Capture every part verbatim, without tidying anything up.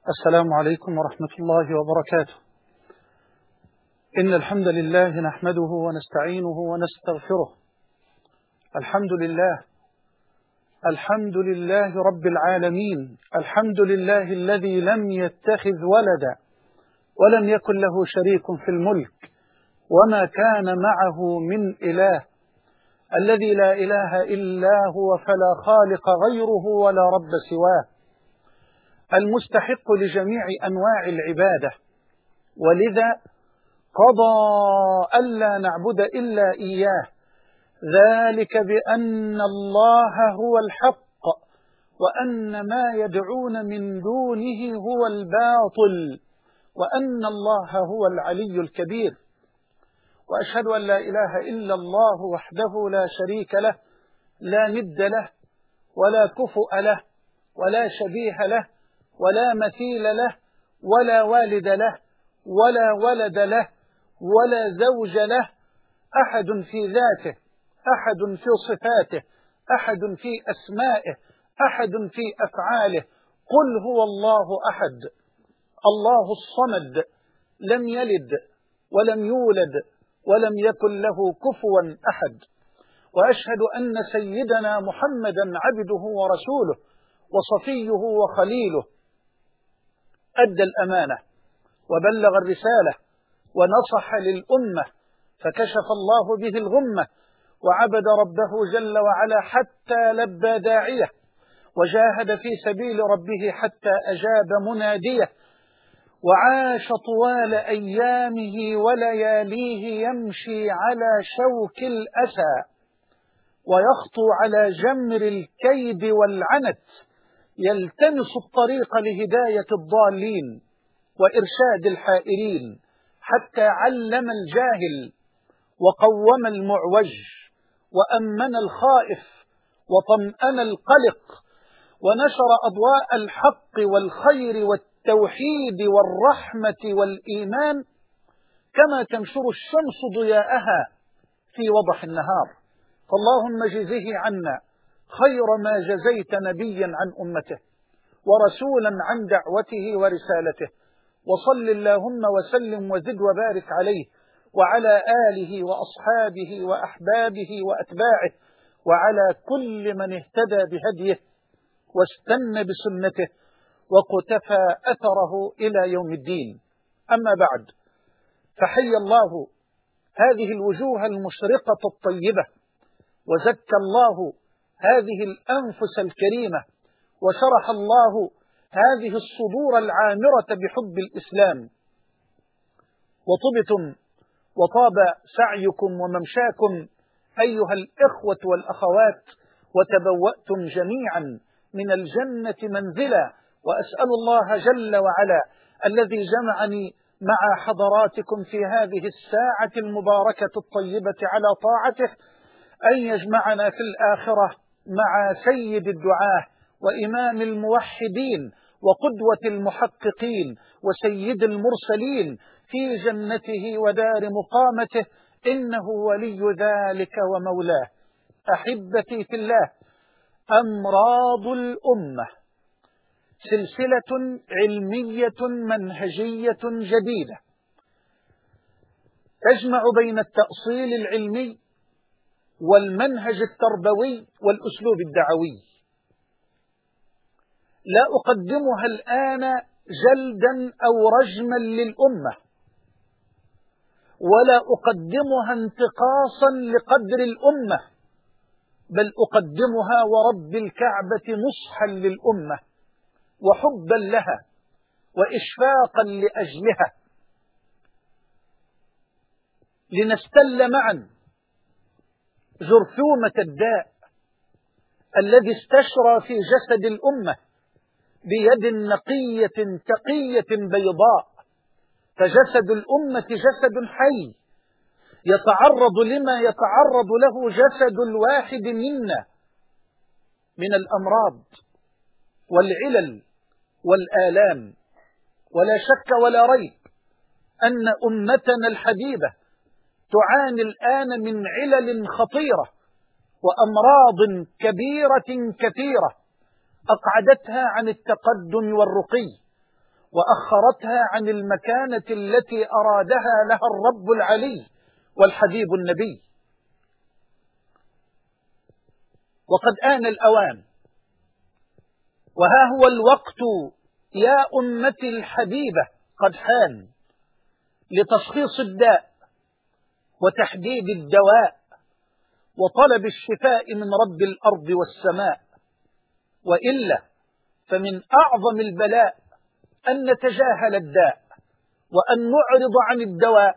السلام عليكم ورحمة الله وبركاته. إن الحمد لله نحمده ونستعينه ونستغفره. الحمد لله الحمد لله رب العالمين، الحمد لله الذي لم يتخذ ولدا ولم يكن له شريك في الملك وما كان معه من إله، الذي لا إله إلا هو فلا خالق غيره ولا رب سواه، المستحق لجميع أنواع العبادة، ولذا قضى ألا نعبد إلا إياه، ذلك بأن الله هو الحق وأن ما يدعون من دونه هو الباطل وأن الله هو العلي الكبير. وأشهد أن لا إله إلا الله وحده لا شريك له، لا ند له ولا كفؤ له ولا شبيه له ولا مثيل له ولا والد له ولا ولد له ولا زوج له، أحد في ذاته، أحد في صفاته، أحد في أسمائه، أحد في أفعاله. قل هو الله أحد الله الصمد، لم يلد ولم يولد ولم يكن له كفوا أحد. وأشهد أن سيدنا محمدا عبده ورسوله وصفيه وخليله، أدى الأمانة وبلغ الرسالة ونصح للأمة، فكشف الله به الغمة وعبد ربه جل وعلا حتى لبى داعيه، وجاهد في سبيل ربه حتى أجاب مناديه، وعاش طوال أيامه ولياليه يمشي على شوك الأسى ويخطو على جمر الكيد والعنت، يلتمس الطريق لهداية الضالين وإرشاد الحائرين، حتى علم الجاهل وقوم المعوج وأمن الخائف وطمأن القلق، ونشر أضواء الحق والخير والتوحيد والرحمة والإيمان كما تنشر الشمس ضياءها في وضح النهار. فاللهم جزه عنا خير ما جزيت نبيا عن أمته ورسولا عن دعوته ورسالته، وصل اللهم وسلم وزد وبارك عليه وعلى آله وأصحابه وأحبابه وأتباعه وعلى كل من اهتدى بهديه واستنى بسنته وقتفى أثره إلى يوم الدين. أما بعد، فحي الله هذه الوجوه المشرقة الطيبة، وزكى الله هذه الأنفس الكريمة، وشرح الله هذه الصدور العامرة بحب الإسلام، وطبتم وطاب سعيكم وممشاكم أيها الإخوة والأخوات، وتبوأتم جميعا من الجنة منزلا. وأسأل الله جل وعلا الذي جمعني مع حضراتكم في هذه الساعة المباركة الطيبة على طاعته أن يجمعنا في الآخرة مع سيد الدعاة وإمام الموحدين وقدوة المحققين وسيد المرسلين في جنته ودار مقامته، إنه ولي ذلك ومولاه. أحبتي في الله، أمراض الأمة سلسلة علمية منهجية جديدة تجمع بين التأصيل العلمي والمنهج التربوي والأسلوب الدعوي. لا أقدمها الآن جلدا أو رجما للأمة، ولا أقدمها انتقاصا لقدر الأمة، بل أقدمها ورب الكعبة نصحا للأمة وحبا لها وإشفاقا لأجلها، لنستل معا جرثومة الداء الذي استشرى في جسد الأمة بيد نقية تقية بيضاء. فجسد الأمة جسد حي يتعرض لما يتعرض له جسد الواحد منا من الأمراض والعلل والآلام. ولا شك ولا ريب أن أمتنا الحبيبة تعاني الآن من علل خطيرة وأمراض كبيرة كثيرة أقعدتها عن التقدم والرقي، وأخرتها عن المكانة التي أرادها لها الرب العلي والحبيب النبي. وقد آن الأوان، وها هو الوقت يا أمتي الحبيبة قد حان لتشخيص الداء وتحديد الدواء وطلب الشفاء من رب الأرض والسماء. وإلا فمن أعظم البلاء أن نتجاهل الداء وأن نعرض عن الدواء،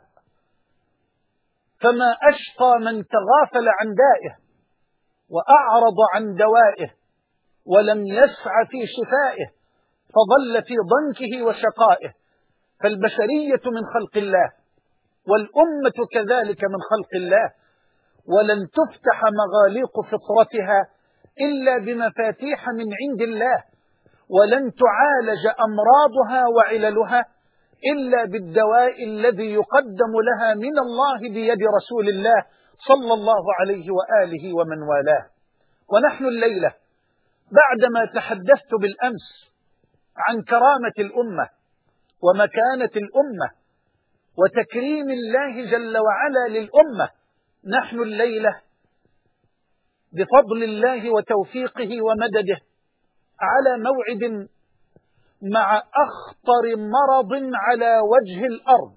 فما أشقى من تغافل عن دائه وأعرض عن دوائه ولم يسع في شفائه فظل في ضنكه وشقائه. فالبشرية من خلق الله والأمة كذلك من خلق الله، ولن تفتح مغاليق فطرتها إلا بمفاتيح من عند الله، ولن تعالج أمراضها وعللها إلا بالدواء الذي يقدم لها من الله بيد رسول الله صلى الله عليه وآله ومن والاه. ونحن الليلة بعدما تحدثت بالأمس عن كرامة الأمة ومكانة الأمة وتكريم الله جل وعلا للأمة، نحن الليلة بفضل الله وتوفيقه ومدده على موعد مع أخطر مرض على وجه الأرض،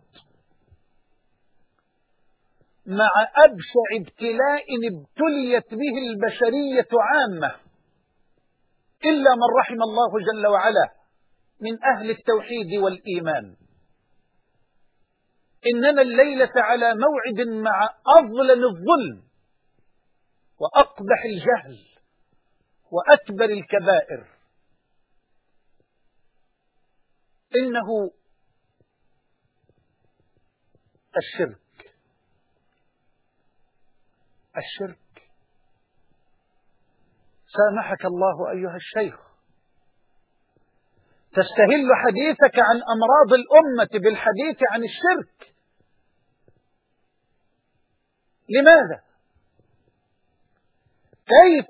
مع أبشع ابتلاء ابتليت به البشرية عامة إلا من رحم الله جل وعلا من أهل التوحيد والإيمان. إننا الليلة على موعد مع أظلم الظلم وأقبح الجهل وأكبر الكبائر، إنه الشرك. الشرك. سامحك الله أيها الشيخ، تستهل حديثك عن أمراض الأمة بالحديث عن الشرك. لماذا؟ كيف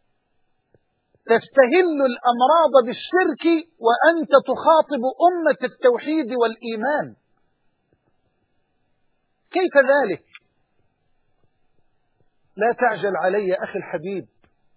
تستهل الأمراض بالشرك وأنت تخاطب أمة التوحيد والإيمان؟ كيف ذلك؟ لا تعجل علي أخي الحبيب،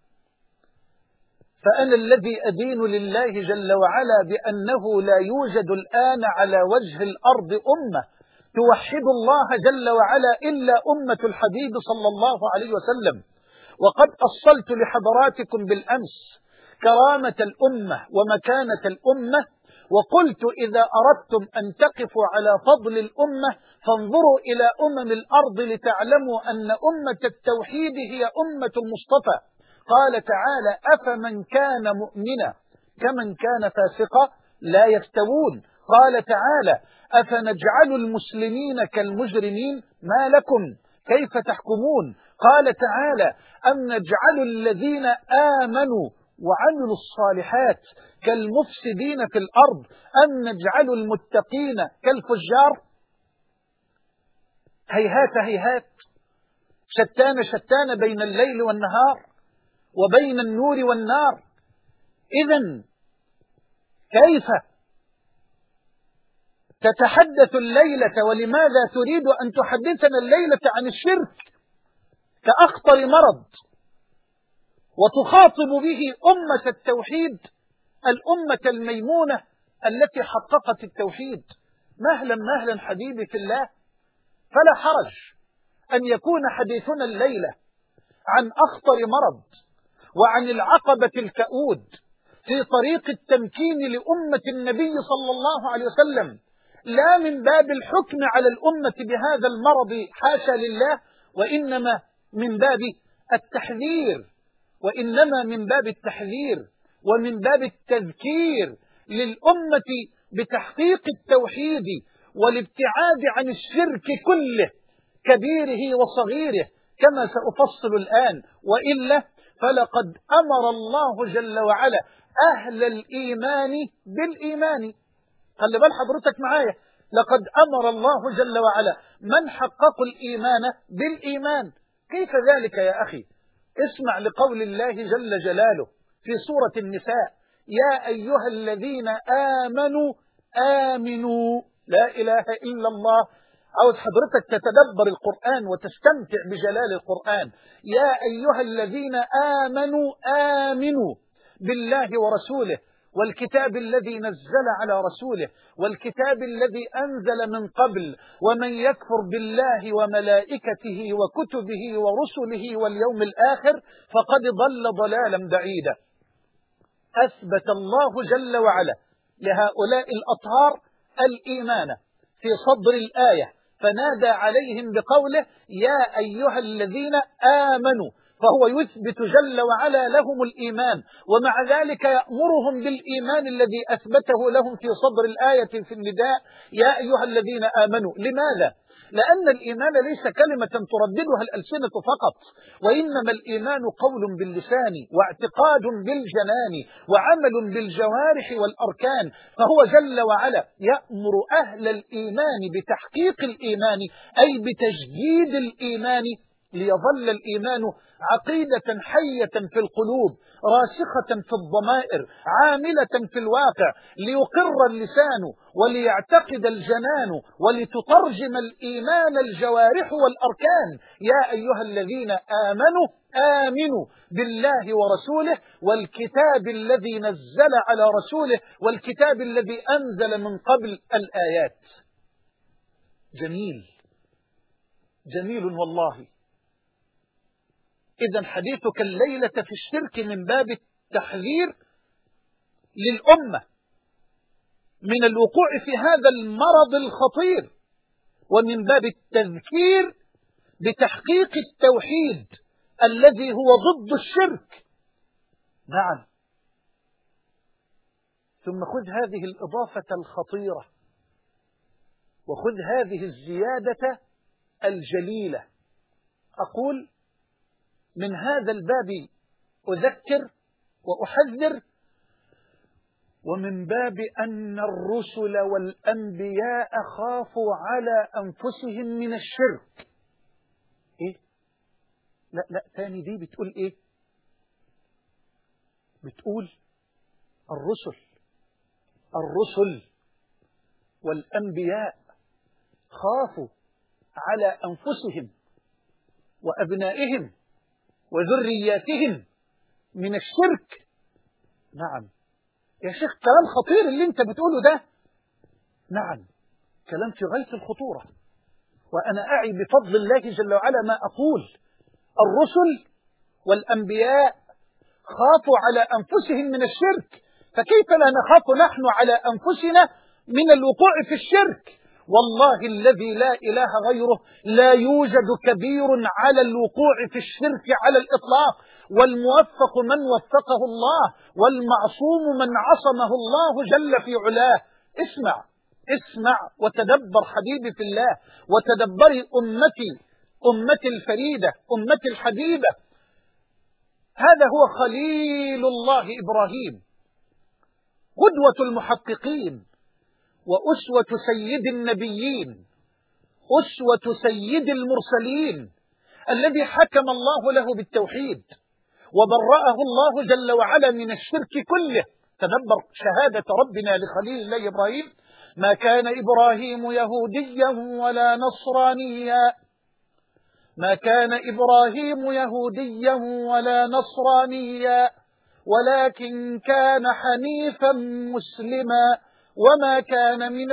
فأنا الذي أدين لله جل وعلا بأنه لا يوجد الآن على وجه الأرض أمة توحد الله جل وعلا إلا أمة الحبيب صلى الله عليه وسلم. وقد أصلت لحضراتكم بالأمس كرامة الأمة ومكانة الأمة، وقلت إذا أردتم أن تقفوا على فضل الأمة فانظروا إلى أمم الأرض لتعلموا أن أمة التوحيد هي أمة المصطفى. قال تعالى: أفمن كان مؤمنا كمن كان فاسقا لا يستوون. قال تعالى: أفنجعل المسلمين كالمجرمين ما لكم كيف تحكمون. قال تعالى: أم نجعل الذين آمنوا وعملوا الصالحات كالمفسدين في الأرض أم نجعل المتقين كالفجار. هيهات هيهات، شتان شتان بين الليل والنهار وبين النور والنار. إذن كيف تتحدث الليلة، ولماذا تريد أن تحدثنا الليلة عن الشرك كأخطر مرض وتخاطب به أمة التوحيد، الأمة الميمونة التي حققت التوحيد؟ مهلا مهلا حبيبي في الله، فلا حرج أن يكون حديثنا الليلة عن أخطر مرض وعن العقبة الكؤود في طريق التمكين لأمة النبي صلى الله عليه وسلم، لا من باب الحكم على الأمة بهذا المرض حاشا لله، وإنما من باب التحذير، وإنما من باب التحذير ومن باب التذكير للأمة بتحقيق التوحيد والابتعاد عن الشرك كله كبيره وصغيره كما سأفصل الآن. وإلا فلقد أمر الله جل وعلا أهل الإيمان بالإيمان. خلي بال حضرتك معايا، لقد أمر الله جل وعلا من حققوا الإيمان بالإيمان. كيف ذلك يا أخي؟ اسمع لقول الله جل جلاله في سورة النساء: يا أيها الذين آمنوا آمنوا. لا إله إلا الله. عاوز حضرتك تتدبر القرآن وتستمتع بجلال القرآن. يا أيها الذين آمنوا آمنوا بالله ورسوله والكتاب الذي نزل على رسوله والكتاب الذي أنزل من قبل، ومن يكفر بالله وملائكته وكتبه ورسله واليوم الآخر فقد ضل ضلالا بعيدا. أثبت الله جل وعلا لهؤلاء الأطهار الإيمان في صدر الآية، فنادى عليهم بقوله يا أيها الذين آمنوا، فهو يثبت جل وعلا لهم الإيمان، ومع ذلك يأمرهم بالإيمان الذي أثبته لهم في صدر الآية في النداء يا أيها الذين آمنوا. لماذا؟ لأن الإيمان ليس كلمة ترددها الألسنة فقط، وإنما الإيمان قول باللسان واعتقاد بالجنان وعمل بالجوارح والأركان. فهو جل وعلا يأمر أهل الإيمان بتحقيق الإيمان، أي بتجديد الإيمان، ليظل الإيمان عقيدة حية في القلوب راسخة في الضمائر عاملة في الواقع، ليقر اللسان وليعتقد الجنان ولتترجم الإيمان الجوارح والأركان. يا أيها الذين آمنوا آمنوا بالله ورسوله والكتاب الذي نزل على رسوله والكتاب الذي أنزل من قبل الآيات. جميل جميل والله. إذن حديثك الليلة في الشرك من باب التحذير للأمة من الوقوع في هذا المرض الخطير، ومن باب التذكير بتحقيق التوحيد الذي هو ضد الشرك. نعم. ثم خذ هذه الإضافة الخطيرة، وخذ هذه الزيادة الجليلة. أقول من هذا الباب أذكر وأحذر، ومن باب أن الرسل والأنبياء خافوا على أنفسهم من الشرك. إيه؟ لا لا تاني، دي بتقول إيه؟ بتقول الرسل الرسل والأنبياء خافوا على أنفسهم وأبنائهم وذرياتهم من الشرك. نعم يا شيخ، كلام خطير اللي انت بتقوله ده. نعم، كلام في غاية الخطورة، وأنا أعي بفضل الله جل وعلا ما أقول. الرسل والأنبياء خافوا على أنفسهم من الشرك، فكيف لا نخاف نحن على أنفسنا من الوقوع في الشرك؟ والله الذي لا إله غيره لا يوجد كبير على الوقوع في الشرك على الإطلاق، والموفق من وفقه الله، والمعصوم من عصمه الله جل في علاه. اسمع اسمع وتدبر حبيبي في الله، وتدبري أمتي أمتي الفريدة أمتي الحبيبة. هذا هو خليل الله إبراهيم، قدوة المحققين وأسوة سيد النبيين، أسوة سيد المرسلين، الذي حكم الله له بالتوحيد وبرأه الله جل وعلا من الشرك كله. تدبر شهادة ربنا لخليل الله إبراهيم: ما كان إبراهيم يهوديا ولا نصرانيا ما كان إبراهيم يهوديا ولا نصرانيا ولكن كان حنيفا مسلما وما كان من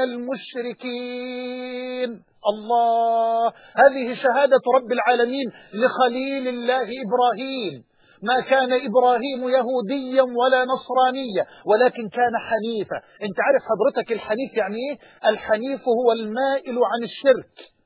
المشركين. الله، هذه شهادة رب العالمين لخليل الله إبراهيم: ما كان إبراهيم يهوديا ولا نصرانيا ولكن كان حنيفا. انت عارف حضرتك الحنيف يعني ايه؟ الحنيف هو المائل عن الشرك.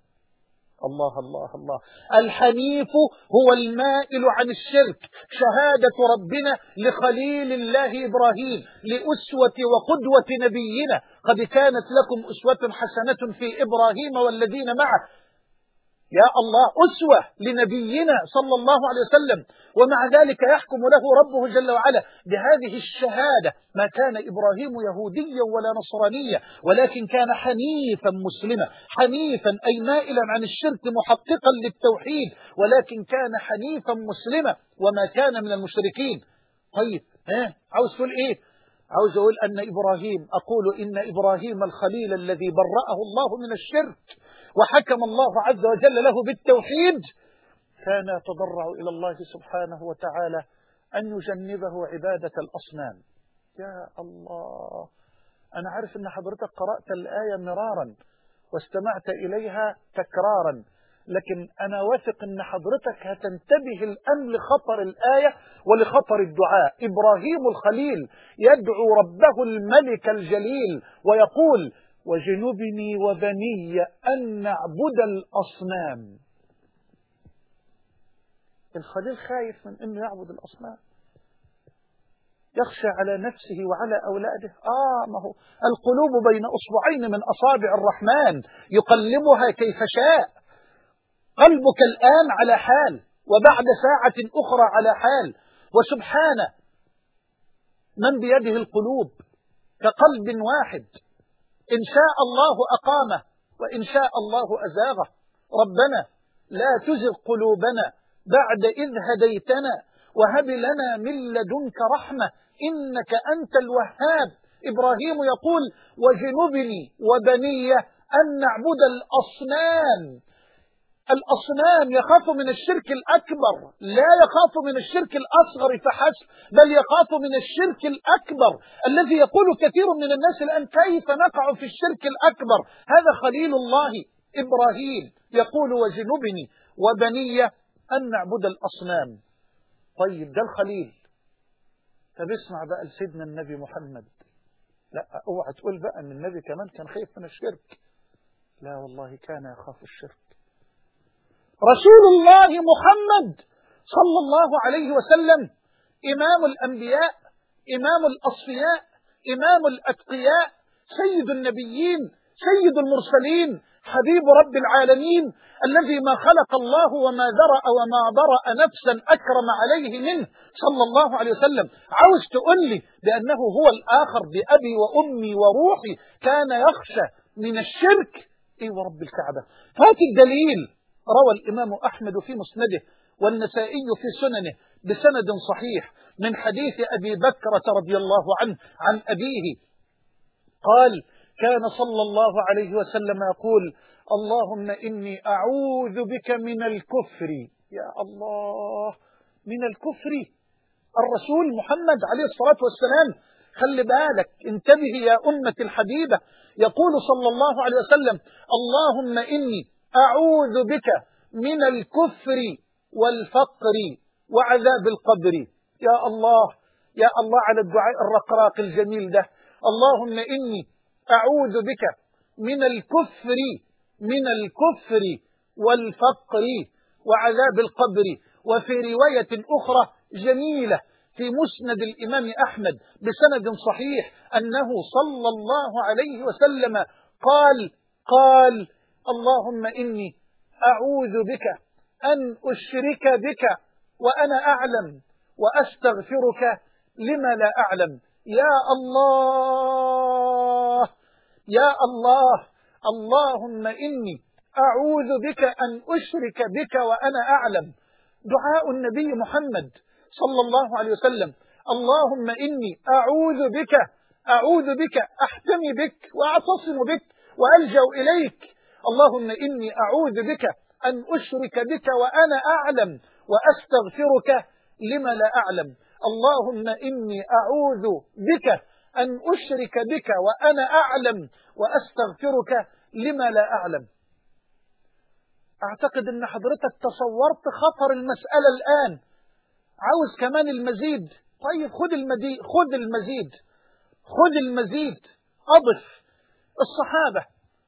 الله الله الله، الحنيف هو المائل عن الشرك. شهادة ربنا لخليل الله إبراهيم لأسوة وقدوة نبينا: قد كانت لكم أسوة حسنة في إبراهيم والذين معه. يا الله، أسوة لنبينا صلى الله عليه وسلم، ومع ذلك يحكم له ربه جل وعلا بهذه الشهادة: ما كان إبراهيم يهوديا ولا نصرانيا ولكن كان حنيفا مسلما. حنيفا أي مائلا عن الشرك محققا للتوحيد، ولكن كان حنيفا مسلما وما كان من المشركين. طيب ها عاوز تقول إيه؟ عاوز أقول أن إبراهيم أقول إن إبراهيم الخليل الذي برأه الله من الشرك وحكم الله عز وجل له بالتوحيد كان يتضرع إلى الله سبحانه وتعالى أن يجنبه عبادة الأصنام. يا الله، أنا عارف أن حضرتك قرأت الآية مرارا واستمعت إليها تكرارا، لكن أنا واثق أن حضرتك هتنتبه الآن لخطر الآية ولخطر الدعاء. إبراهيم الخليل يدعو ربه الملك الجليل ويقول: وجنبني وبني أن نعبد الأصنام. الخليل خايف من أنه يعبد الأصنام، يخشى على نفسه وعلى أولاده. آه ما هو القلوب بين أصبعين من أصابع الرحمن يقلبها كيف شاء. قلبك الآن على حال وبعد ساعة أخرى على حال، وسبحانه من بيده القلوب كقلب واحد، إن شاء الله أقامه وإن شاء الله أزاغه. ربنا لا تزغ قلوبنا بعد إذ هديتنا وهب لنا من لدنك رحمة إنك أنت الوهاب. إبراهيم يقول: وجنبني وبني أن نعبد الأصنام. الأصنام يخاف من الشرك الأكبر، لا يخاف من الشرك الأصغر فحسب، بل يخاف من الشرك الأكبر الذي يقول كثير من الناس الآن: كيف نقع في الشرك الأكبر؟ هذا خليل الله إبراهيم يقول: وجنبني وبني أن نعبد الأصنام. طيب ده الخليل. طب اسمع بقى لسيدنا النبي محمد. لا اوعى تقول بقى ان النبي كمان كان خايف من الشرك. لا والله كان يخاف الشرك. رسول الله محمد صلى الله عليه وسلم إمام الأنبياء، إمام الأصفياء، إمام الأتقياء، سيد النبيين، سيد المرسلين، حبيب رب العالمين، الذي ما خلق الله وما ذرأ وما برأ نفسا أكرم عليه منه صلى الله عليه وسلم. عاوز تقول لي بأنه هو الآخر بأبي وأمي وروحي كان يخشى من الشرك؟ إيه ورب الكعبة. فات الدليل. روى الإمام أحمد في مسنده والنسائي في سننه بسند صحيح من حديث أبي بكرة رضي الله عنه عن أبيه قال: كان صلى الله عليه وسلم يقول: اللهم إني أعوذ بك من الكفر. يا الله، من الكفر. الرسول محمد عليه الصلاة والسلام، خلي بالك، انتبه يا أمة الحبيبة، يقول صلى الله عليه وسلم: اللهم إني أعوذ بك من الكفر والفقر وعذاب القبر. يا الله، يا الله على الدعاء الرقراق الجميل ده. اللهم إني أعوذ بك من الكفر من الكفر والفقر وعذاب القبر. وفي رواية أخرى جميلة في مسند الإمام أحمد بسند صحيح أنه صلى الله عليه وسلم قال قال اللهم إني أعوذ بك أن أشرك بك وأنا أعلم وأستغفرك لما لا أعلم. يا الله، يا الله، اللهم إني أعوذ بك أن أشرك بك وأنا أعلم. دعاء النبي محمد صلى الله عليه وسلم: اللهم إني أعوذ بك أعوذ بك أحتمي بك وأعتصم بك وألجأ إليك. اللهم إني أعوذ بك أن أشرك بك وأنا أعلم وأستغفرك لما لا أعلم. اللهم إني أعوذ بك أن أشرك بك وأنا أعلم وأستغفرك لما لا أعلم. أعتقد أن حضرتك تصورت خطر المسألة الآن. عاوز كمان المزيد؟ طيب خذ المزيد، خذ المزيد، خذ المزيد. أضف الصحابة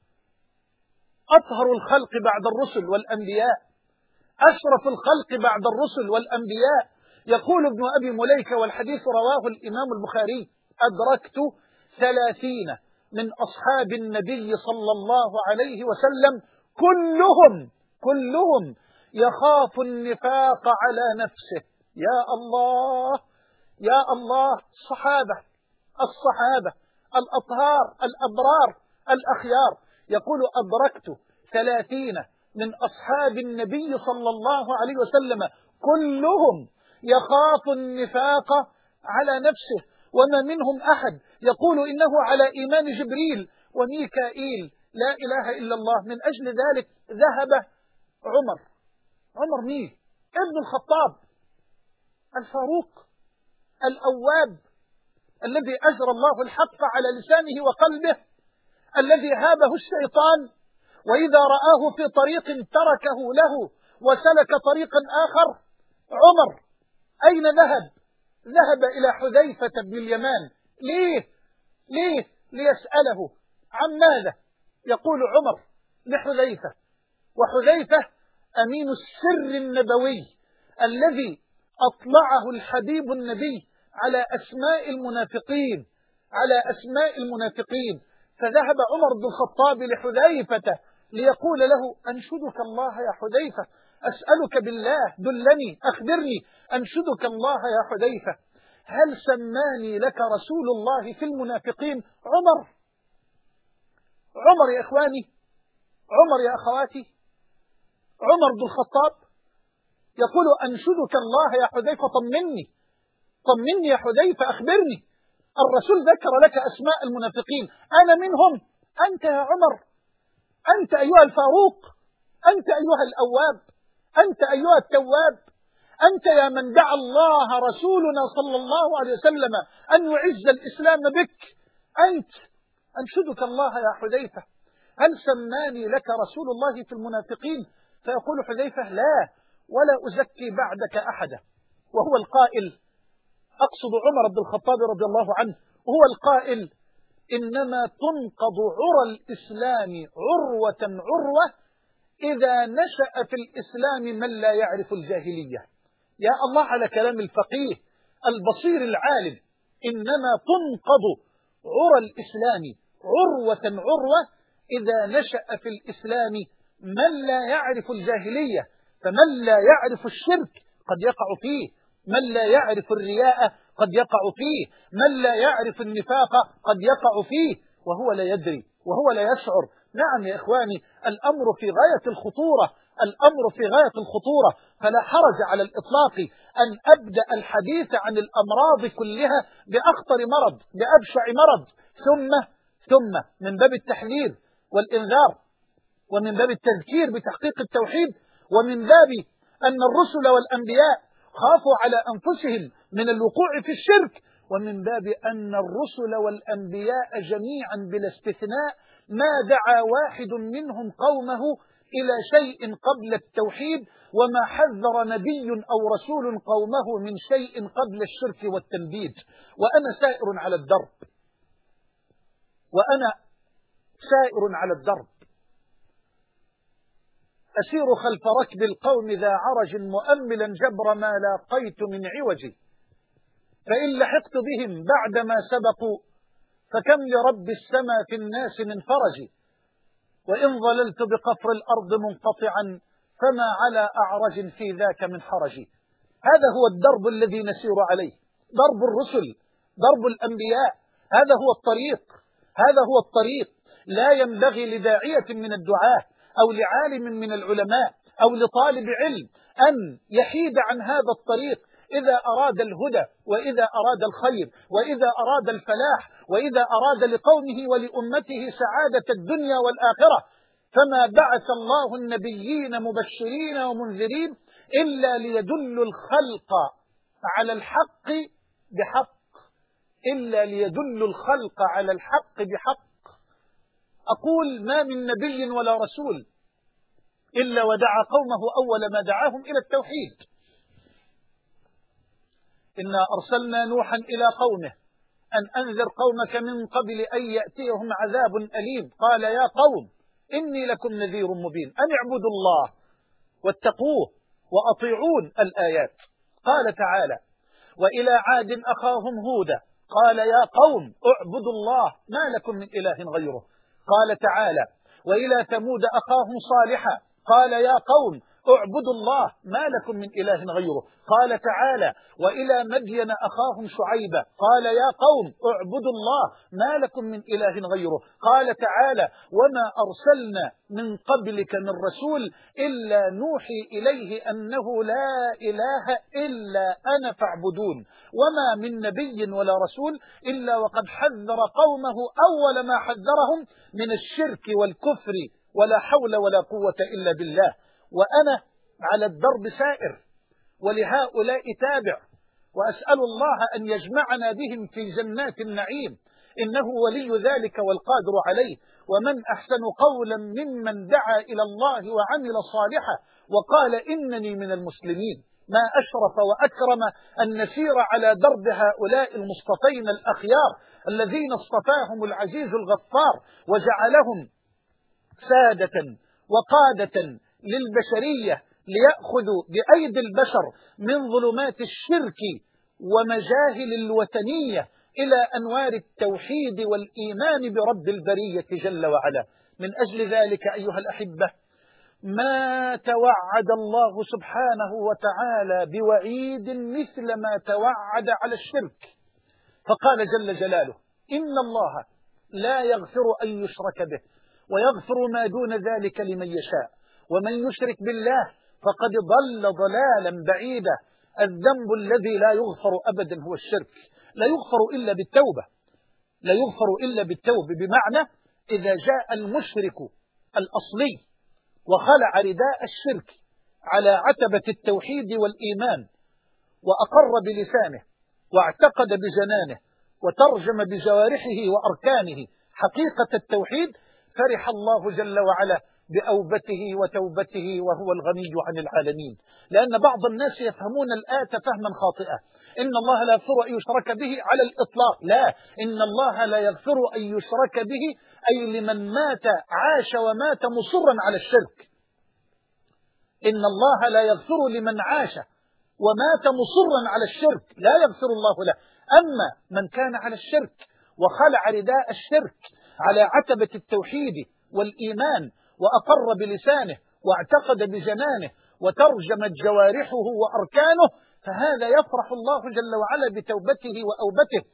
أطهر الخلق بعد الرسل والأنبياء، أشرف الخلق بعد الرسل والأنبياء. يقول ابن أبي مليكة والحديث رواه الإمام البخاري: أدركت ثلاثين من أصحاب النبي صلى الله عليه وسلم كلهم كلهم يخاف النفاق على نفسه. يا الله، يا الله. الصحابة الصحابة الأطهار الأبرار الأخيار. يقول: أدركت ثلاثين من أصحاب النبي صلى الله عليه وسلم كلهم يخاف النفاق على نفسه. وما منهم أحد يقول إنه على إيمان جبريل وميكائيل، لا إله إلا الله. من أجل ذلك ذهب عمر عمر مين؟ ابن الخطاب الفاروق الأواب، الذي أجرى الله الحق على لسانه وقلبه، الذي هابه الشيطان وإذا رآه في طريق تركه له وسلك طريقا آخر. عمر أين ذهب؟ ذهب إلى حذيفة بن اليمان. ليه؟ ليه؟ ليسأله عن ماذا؟ يقول عمر لحذيفة، وحذيفة أمين السر النبوي الذي أطلعه الحبيب النبي على أسماء المنافقين على أسماء المنافقين فذهب عمر بن الخطاب لحذيفة ليقول له: أنشدك الله يا حذيفة، أسألك بالله دلني أخبرني، أنشدك الله يا حذيفة، هل سماني لك رسول الله في المنافقين؟ عمر عمر يا إخواني، عمر يا أخواتي، عمر بن الخطاب يقول: أنشدك الله يا حذيفة، طمني طمني يا حذيفة، أخبرني، الرسول ذكر لك أسماء المنافقين، أنا منهم؟ أنت يا عمر، أنت أيها الفاروق، أنت أيها الأواب، أنت أيها التواب، أنت يا من دعا الله رسولنا صلى الله عليه وسلم أن يعز الإسلام بك، أنت. أنشدك الله يا حذيفة، هل سماني لك رسول الله في المنافقين؟ فيقول حذيفة: لا، ولا أزكي بعدك أحدا. وهو القائل، أقصد عمر بن الخطاب رضي الله عنه، وهو القائل: إنما تنقض عرى الإسلام عروة عروة إذا نشأ في الإسلام من لا يعرف الجاهلية. يا الله على كلام الفقيه البصير العالم. إنما تنقض عرى الإسلام عروة عروة إذا نشأ في الإسلام من لا يعرف الجاهلية، فمن لا يعرف الشرك قد يقع فيه، من لا يعرف الرياء قد يقع فيه، من لا يعرف النفاق قد يقع فيه، وهو لا يدري وهو لا يشعر. نعم يا إخواني، الأمر في غاية الخطورة، الأمر في غاية الخطورة، فلا حرج على الإطلاق أن أبدأ الحديث عن الأمراض كلها بأخطر مرض، بأبشع مرض، ثم ثم من باب التحذير والإنذار، ومن باب التذكير بتحقيق التوحيد، ومن باب أن الرسل والأنبياء خافوا على أنفسهم من الوقوع في الشرك، ومن باب أن الرسل والأنبياء جميعا بلا استثناء ما دعا واحد منهم قومه إلى شيء قبل التوحيد، وما حذر نبي أو رسول قومه من شيء قبل الشرك والتنديد. وأنا سائر على الدرب وأنا سائر على الدرب أسير خلف ركب القوم ذا عرج مؤملا جبر ما لاقيت من عوجي، فإن لحقت بهم بعدما سبقوا فكم لرب السماء في الناس من فرج، وإن ظللت بقفر الأرض منقطعا فما على أعرج في ذاك من حرج. هذا هو الدرب الذي نسير عليه، درب الرسل، درب الأنبياء، هذا هو الطريق، هذا هو الطريق. لا ينبغي لداعية من الدعاة أو لعالم من العلماء أو لطالب علم أن يحيد عن هذا الطريق إذا أراد الهدى، وإذا أراد الخير، وإذا أراد الفلاح، وإذا أراد لقومه ولأمته سعادة الدنيا والآخرة. فما بعث الله النبيين مبشرين ومنذرين إلا ليدلوا الخلق على الحق بحق، إلا ليدلوا الخلق على الحق بحق. أقول: ما من نبي ولا رسول إلا ودعا قومه أول ما دعاهم إلى التوحيد. إنا أرسلنا نوحا إلى قومه أن أنذر قومك من قبل أن يأتيهم عذاب أليم، قال يا قوم إني لكم نذير مبين أن اعبدوا الله واتقوه وأطيعون الآيات. قال تعالى: وإلى عاد أخاهم هودا قال يا قوم اعبدوا الله ما لكم من إله غيره. قال تعالى: وإلى ثمود أخاهم صالحا قال يا قوم اعبدوا الله ما لكم من إله غيره. قال تعالى وإلى مدين أخاهم شعيبا قال يا قوم اعبدوا الله ما لكم من إله غيره. قال تعالى وما أرسلنا من قبلك من رسول إلا نوحي إليه أنه لا إله إلا أنا فاعبدون. وما من نبي ولا رسول إلا وقد حذر قومه أول ما حذرهم من الشرك والكفر ولا حول ولا قوة إلا بالله. وأنا على الدرب سائر ولهؤلاء تابع، وأسأل الله أن يجمعنا بهم في جنات النعيم إنه ولي ذلك والقادر عليه. ومن أحسن قولا ممن دعا إلى الله وعمل صالحا وقال إنني من المسلمين. ما أشرف وأكرم أن نسير على درب هؤلاء المصطفين الأخيار الذين اصطفاهم العزيز الغفار وجعلهم سادة وقادة للبشرية ليأخذوا بأيدي البشر من ظلمات الشرك ومجاهل الوثنية إلى أنوار التوحيد والإيمان برب البرية جل وعلا. من أجل ذلك أيها الأحبة ما توعد الله سبحانه وتعالى بوعيد مثل ما توعد على الشرك، فقال جل جلاله إن الله لا يغفر أن يشرك به ويغفر ما دون ذلك لمن يشاء ومن يشرك بالله فقد ضل ضلالا بعيدا. الذنب الذي لا يغفر أبدا هو الشرك، لا يغفر إلا بالتوبة، لا يغفر إلا بالتوبة، بمعنى إذا جاء المشرك الأصلي وخلع رداء الشرك على عتبة التوحيد والإيمان وأقر بلسانه واعتقد بجنانه وترجم بجوارحه وأركانه حقيقة التوحيد، فرح الله جل وعلا بأوبته وتوبته وهو الغني عن العالمين. لأن بعض الناس يفهمون الآية فهما خاطئا، إن الله لا يغفر أن يشرك به على الإطلاق، لا، إن الله لا يغفر أن يشرك به أي لمن مات عاش ومات مصرا على الشرك. إن الله لا يغفر لمن عاش ومات مصرا على الشرك لا يغفر الله له. أما من كان على الشرك وخلع رداء الشرك على عتبة التوحيد والإيمان وأقر بلسانه واعتقد بجنانه وترجمت جوارحه وأركانه، فهذا يفرح الله جل وعلا بتوبته وأوبته.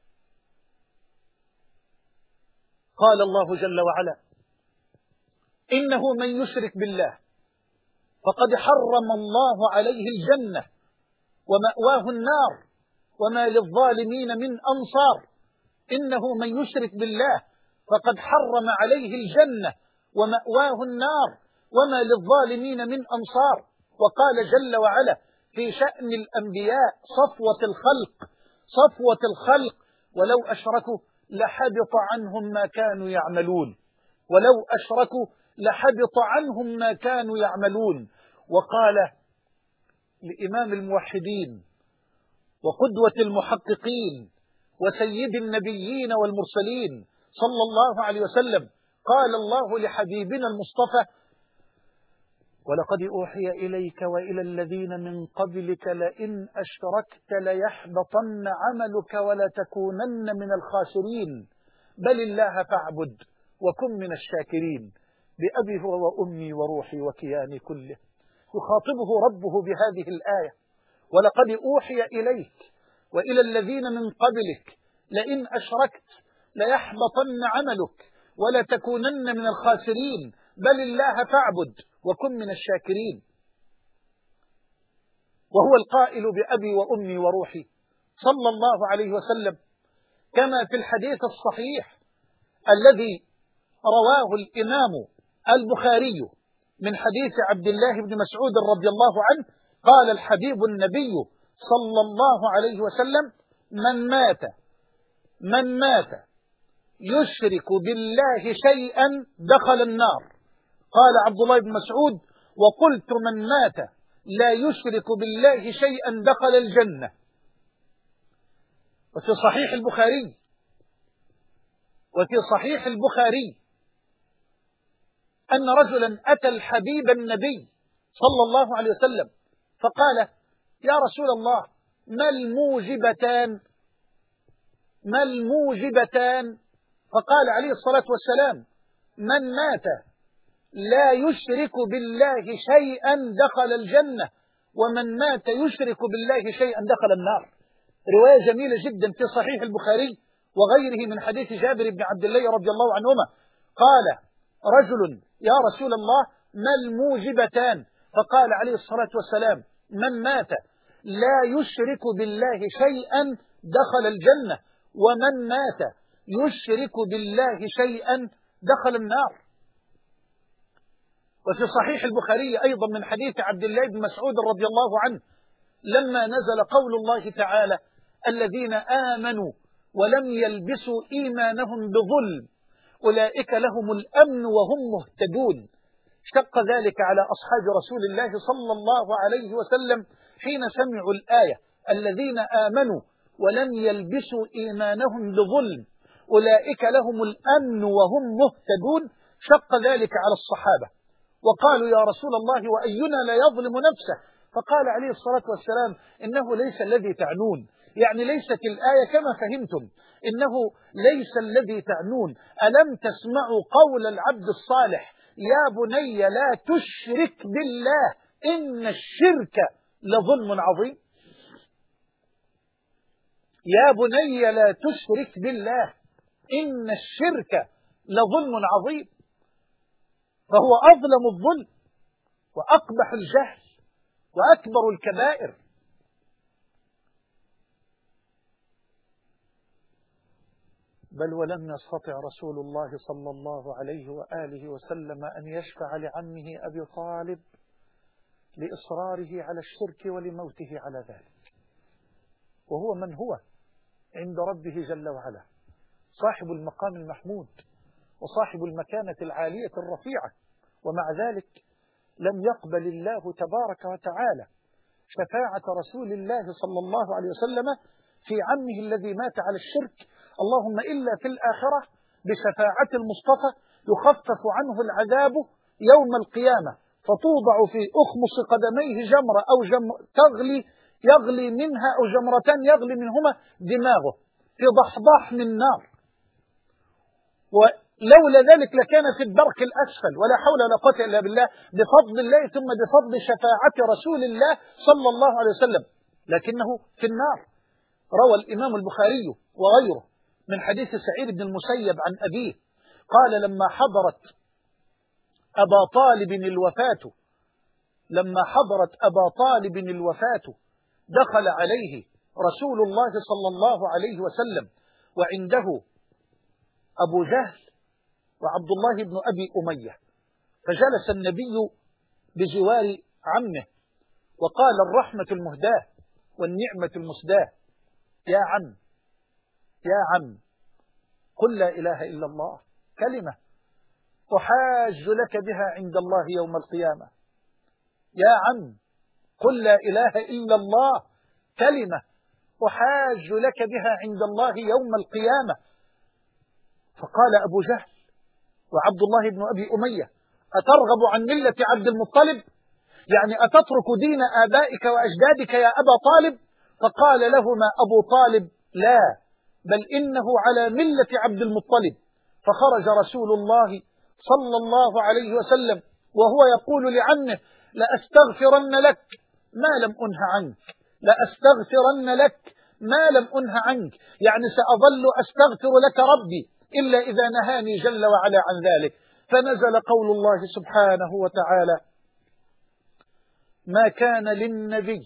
قال الله جل وعلا إنه من يشرك بالله فقد حرم الله عليه الجنة ومأواه النار وما للظالمين من أنصار. إنه من يشرك بالله فقد حرم عليه الجنة ومأواه النار وما للظالمين من أنصار. وقال جل وعلا في شأن الأنبياء صفوة الخلق صفوة الخلق ولو أشركوا لحبط عنهم ما كانوا يعملون ولو أشركوا لحبط عنهم ما كانوا يعملون. وقال لإمام الموحدين وقدوة المحققين وسيد النبيين والمرسلين صلى الله عليه وسلم، قال الله لحبيبنا المصطفى ولقد أوحي إليك وإلى الذين من قبلك لئن أشركت ليحبطن عملك ولتكونن من الخاسرين بل الله فاعبد وكن من الشاكرين بأبي هو وأمي وروحي وكياني كله. يخاطبه ربه بهذه الآية ولقد أوحي إليك وإلى الذين من قبلك لئن أشركت ليحبطن عملك ولتكونن من الخاسرين بل الله فاعبد وكن من الشاكرين. وهو القائل بأبي وأمي وروحي صلى الله عليه وسلم كما في الحديث الصحيح الذي رواه الإمام البخاري من حديث عبد الله بن مسعود رضي الله عنه قال الحبيب النبي صلى الله عليه وسلم من مات من مات يشرك بالله شيئا دخل النار. قال عبد الله بن مسعود وقلت من مات لا يشرك بالله شيئا دخل الجنة. وفي صحيح البخاري وفي صحيح البخاري أن رجلا أتى الحبيب النبي صلى الله عليه وسلم فقال يا رسول الله ما الموجبتان ما الموجبتان فقال عليه الصلاة والسلام من مات لا يشرك بالله شيئا دخل الجنة، ومن مات يشرك بالله شيئا دخل النار. رواية جميلة جدا في صحيح البخاري وغيره من حديث جابر بن عبد الله رضي الله عنهما قال رجل: يا رسول الله، ما الموجبتان؟ فقال عليه الصلاة والسلام: من مات لا يشرك بالله شيئا دخل الجنة، ومن مات يشرك بالله شيئا دخل النار. وفي صحيح البخاري أيضا من حديث عبد الله بن مسعود رضي الله عنه لما نزل قول الله تعالى: الذين آمنوا ولم يلبسوا إيمانهم بظلم أولئك لهم الأمن وهم مهتدون، اشتق ذلك على أصحاب رسول الله صلى الله عليه وسلم حين سمعوا الآية: الذين آمنوا ولم يلبسوا إيمانهم بظلم أولئك لهم الأمن وهم مهتدون. شق ذلك على الصحابة وقالوا: يا رسول الله، وأينا لا يظلم نفسه؟ فقال عليه الصلاة والسلام: إنه ليس الذي تعنون، يعني ليست الآية كما فهمتم، إنه ليس الذي تعنون. ألم تسمعوا قول العبد الصالح: يا بني لا تشرك بالله إن الشرك لظلم عظيم؟ يا بني لا تشرك بالله إن الشرك لظلم عظيم. فهو أظلم الظلم وأقبح الجهل وأكبر الكبائر. بل ولم يستطع رسول الله صلى الله عليه وآله وسلم أن يشفع لعمه أبي طالب لإصراره على الشرك ولموته على ذلك، وهو من هو عند ربه جل وعلا، صاحب المقام المحمود وصاحب المكانة العالية الرفيعة، ومع ذلك لم يقبل الله تبارك وتعالى شفاعة رسول الله صلى الله عليه وسلم في عمه الذي مات على الشرك، اللهم إلا في الآخرة بشفاعة المصطفى يخفف عنه العذاب يوم القيامة، فتوضع في أخمص قدميه جمرة أو جمر تغلي يغلي منها أو جمرتان يغلي منهما دماغه في ضحضاح من نار، ولولا ذلك لكان في الدرك الأسفل، ولا حول ولا قوة إلا بالله، بفضل الله ثم بفضل شفاعة رسول الله صلى الله عليه وسلم، لكنه في النار. روى الإمام البخاري وغيره من حديث سعيد بن المسيب عن أبيه قال: لما حضرت أبا طالب الوفاة لما حضرت أبا طالب الوفاة دخل عليه رسول الله صلى الله عليه وسلم وعنده أبو جهل وعبد الله بن أبي أمية، فجلس النبي بجوار عمه وقال: الرحمة المهداة والنعمة المسداة، يا عم يا عم قل لا إله إلا الله، كلمة أحاج لك بها عند الله يوم القيامة. يا عم قل لا إله إلا الله، كلمة أحاج لك بها عند الله يوم القيامة. فقال أبو جهل وعبد الله بن أبي أمية: أترغب عن ملة عبد المطلب؟ يعني أتترك دين آبائك وأجدادك يا أبا طالب؟ فقال لهما أبو طالب: لا، بل إنه على ملة عبد المطلب. فخرج رسول الله صلى الله عليه وسلم وهو يقول لعمه: لأستغفرن لك ما لم أنه عنك، لأستغفرن لك ما لم أنه عنك، يعني سأظل أستغفر لك ربي إلا إذا نهاني جل وعلا عن ذلك. فنزل قول الله سبحانه وتعالى: ما كان للنبي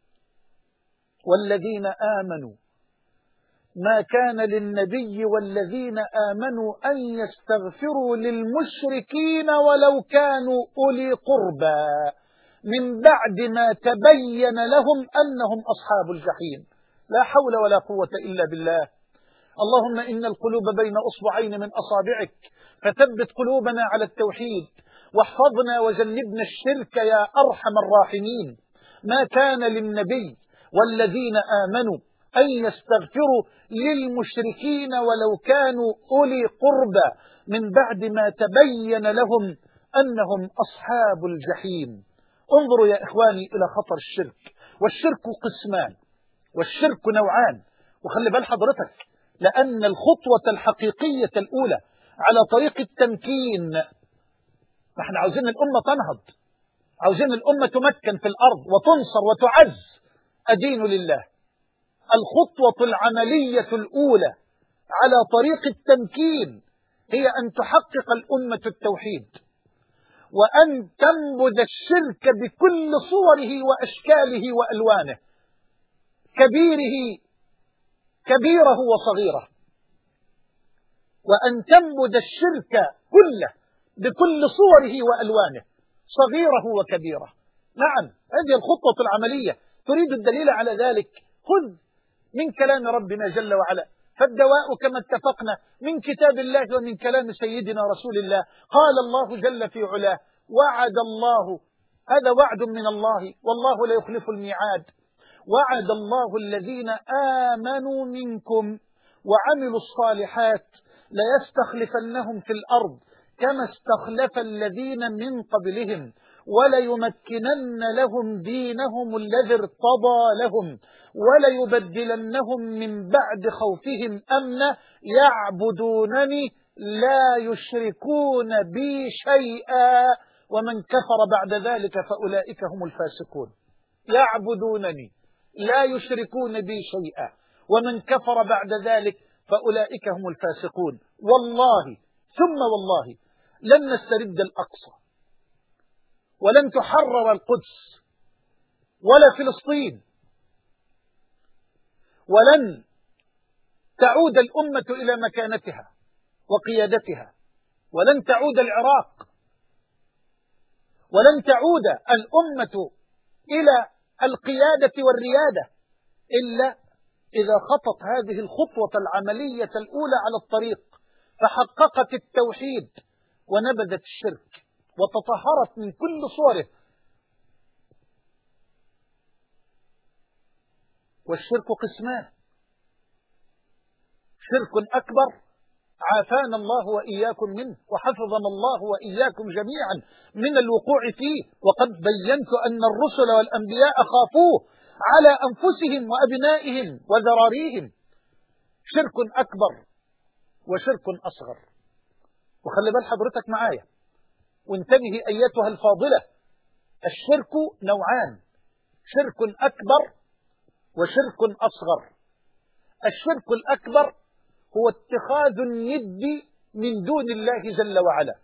والذين آمنوا ما كان للنبي والذين آمنوا أن يستغفروا للمشركين ولو كانوا أولي قربى من بعد ما تبين لهم أنهم أصحاب الجحيم. لا حول ولا قوة إلا بالله. اللهم إن القلوب بين أصبعين من أصابعك، فثبت قلوبنا على التوحيد واحفظنا وجنبنا الشرك يا أرحم الراحمين. ما كان للنبي والذين آمنوا أن يستغفروا للمشركين ولو كانوا أولي قربى من بعد ما تبين لهم أنهم أصحاب الجحيم. انظروا يا إخواني إلى خطر الشرك، والشرك قسمان والشرك نوعان، وخلي بال حضرتك لأن الخطوة الحقيقية الأولى على طريق التمكين ما احنا عاوزين الأمة تنهض، عاوزين الأمة تمكن في الأرض وتنصر وتعز. أدين لله. الخطوة العملية الأولى على طريق التمكين هي أن تحقق الأمة التوحيد، وأن تنبذ الشرك بكل صوره وأشكاله وألوانه، كبيره كبيره وصغيره، وأن تنبذ الشرك كله بكل صوره وألوانه، صغيره وكبيره. نعم، هذه الخطوة العملية. تريد الدليل على ذلك؟ خذ من كلام ربنا جل وعلا، فالدواء كما اتفقنا من كتاب الله ومن كلام سيدنا رسول الله. قال الله جل في علاه: وعد الله، هذا وعد من الله والله لا يخلف الميعاد، وعد الله الذين آمنوا منكم وعملوا الصالحات ليستخلفنهم في الأرض كما استخلف الذين من قبلهم وليمكنن لهم دينهم الذي ارتضى لهم وليبدلنهم من بعد خوفهم أمنا يعبدونني لا يشركون بي شيئا ومن كفر بعد ذلك فأولئك هم الفاسقون. يعبدونني لا يشركون بي شيئا ومن كفر بعد ذلك فأولئك هم الفاسقون. والله ثم والله لن نسترد الأقصى، ولن تحرر القدس ولا فلسطين، ولن تعود الأمة إلى مكانتها وقيادتها، ولن تعود العراق، ولن تعود الأمة إلى القيادة والريادة إلا إذا خطت هذه الخطوة العملية الأولى على الطريق، فحققت التوحيد ونبذت الشرك وتطهرت من كل صوره. والشرك قسمان: شرك أكبر عافانا الله وإياكم منه وحفظنا الله وإياكم جميعا من الوقوع فيه، وقد بينت أن الرسل والأنبياء خافوه على أنفسهم وأبنائهم وذراريهم. شرك أكبر وشرك أصغر. وخلي بال حضرتك معايا وانتبهي أيتها الفاضلة، الشرك نوعان: شرك أكبر وشرك أصغر. الشرك الأكبر هو اتخاذ الند من دون الله جل وعلا.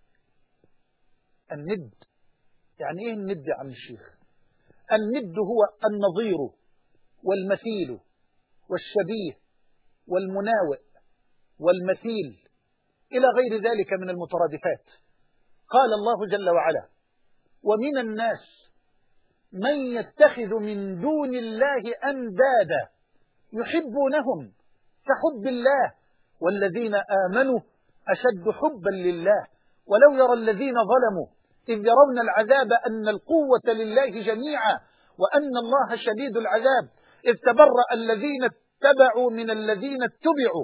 الند يعني ايه الند يا عم الشيخ؟ الند هو النظير والمثيل والشبيه والمناوئ والمثيل إلى غير ذلك من المترادفات. قال الله جل وعلا: ومن الناس من يتخذ من دون الله أندادا يحبونهم كحب الله والذين آمنوا أشد حبا لله ولو يرى الذين ظلموا إذ يرون العذاب أن القوة لله جميعا وأن الله شديد العذاب إذ تبرأ الذين اتبعوا من الذين اتبعوا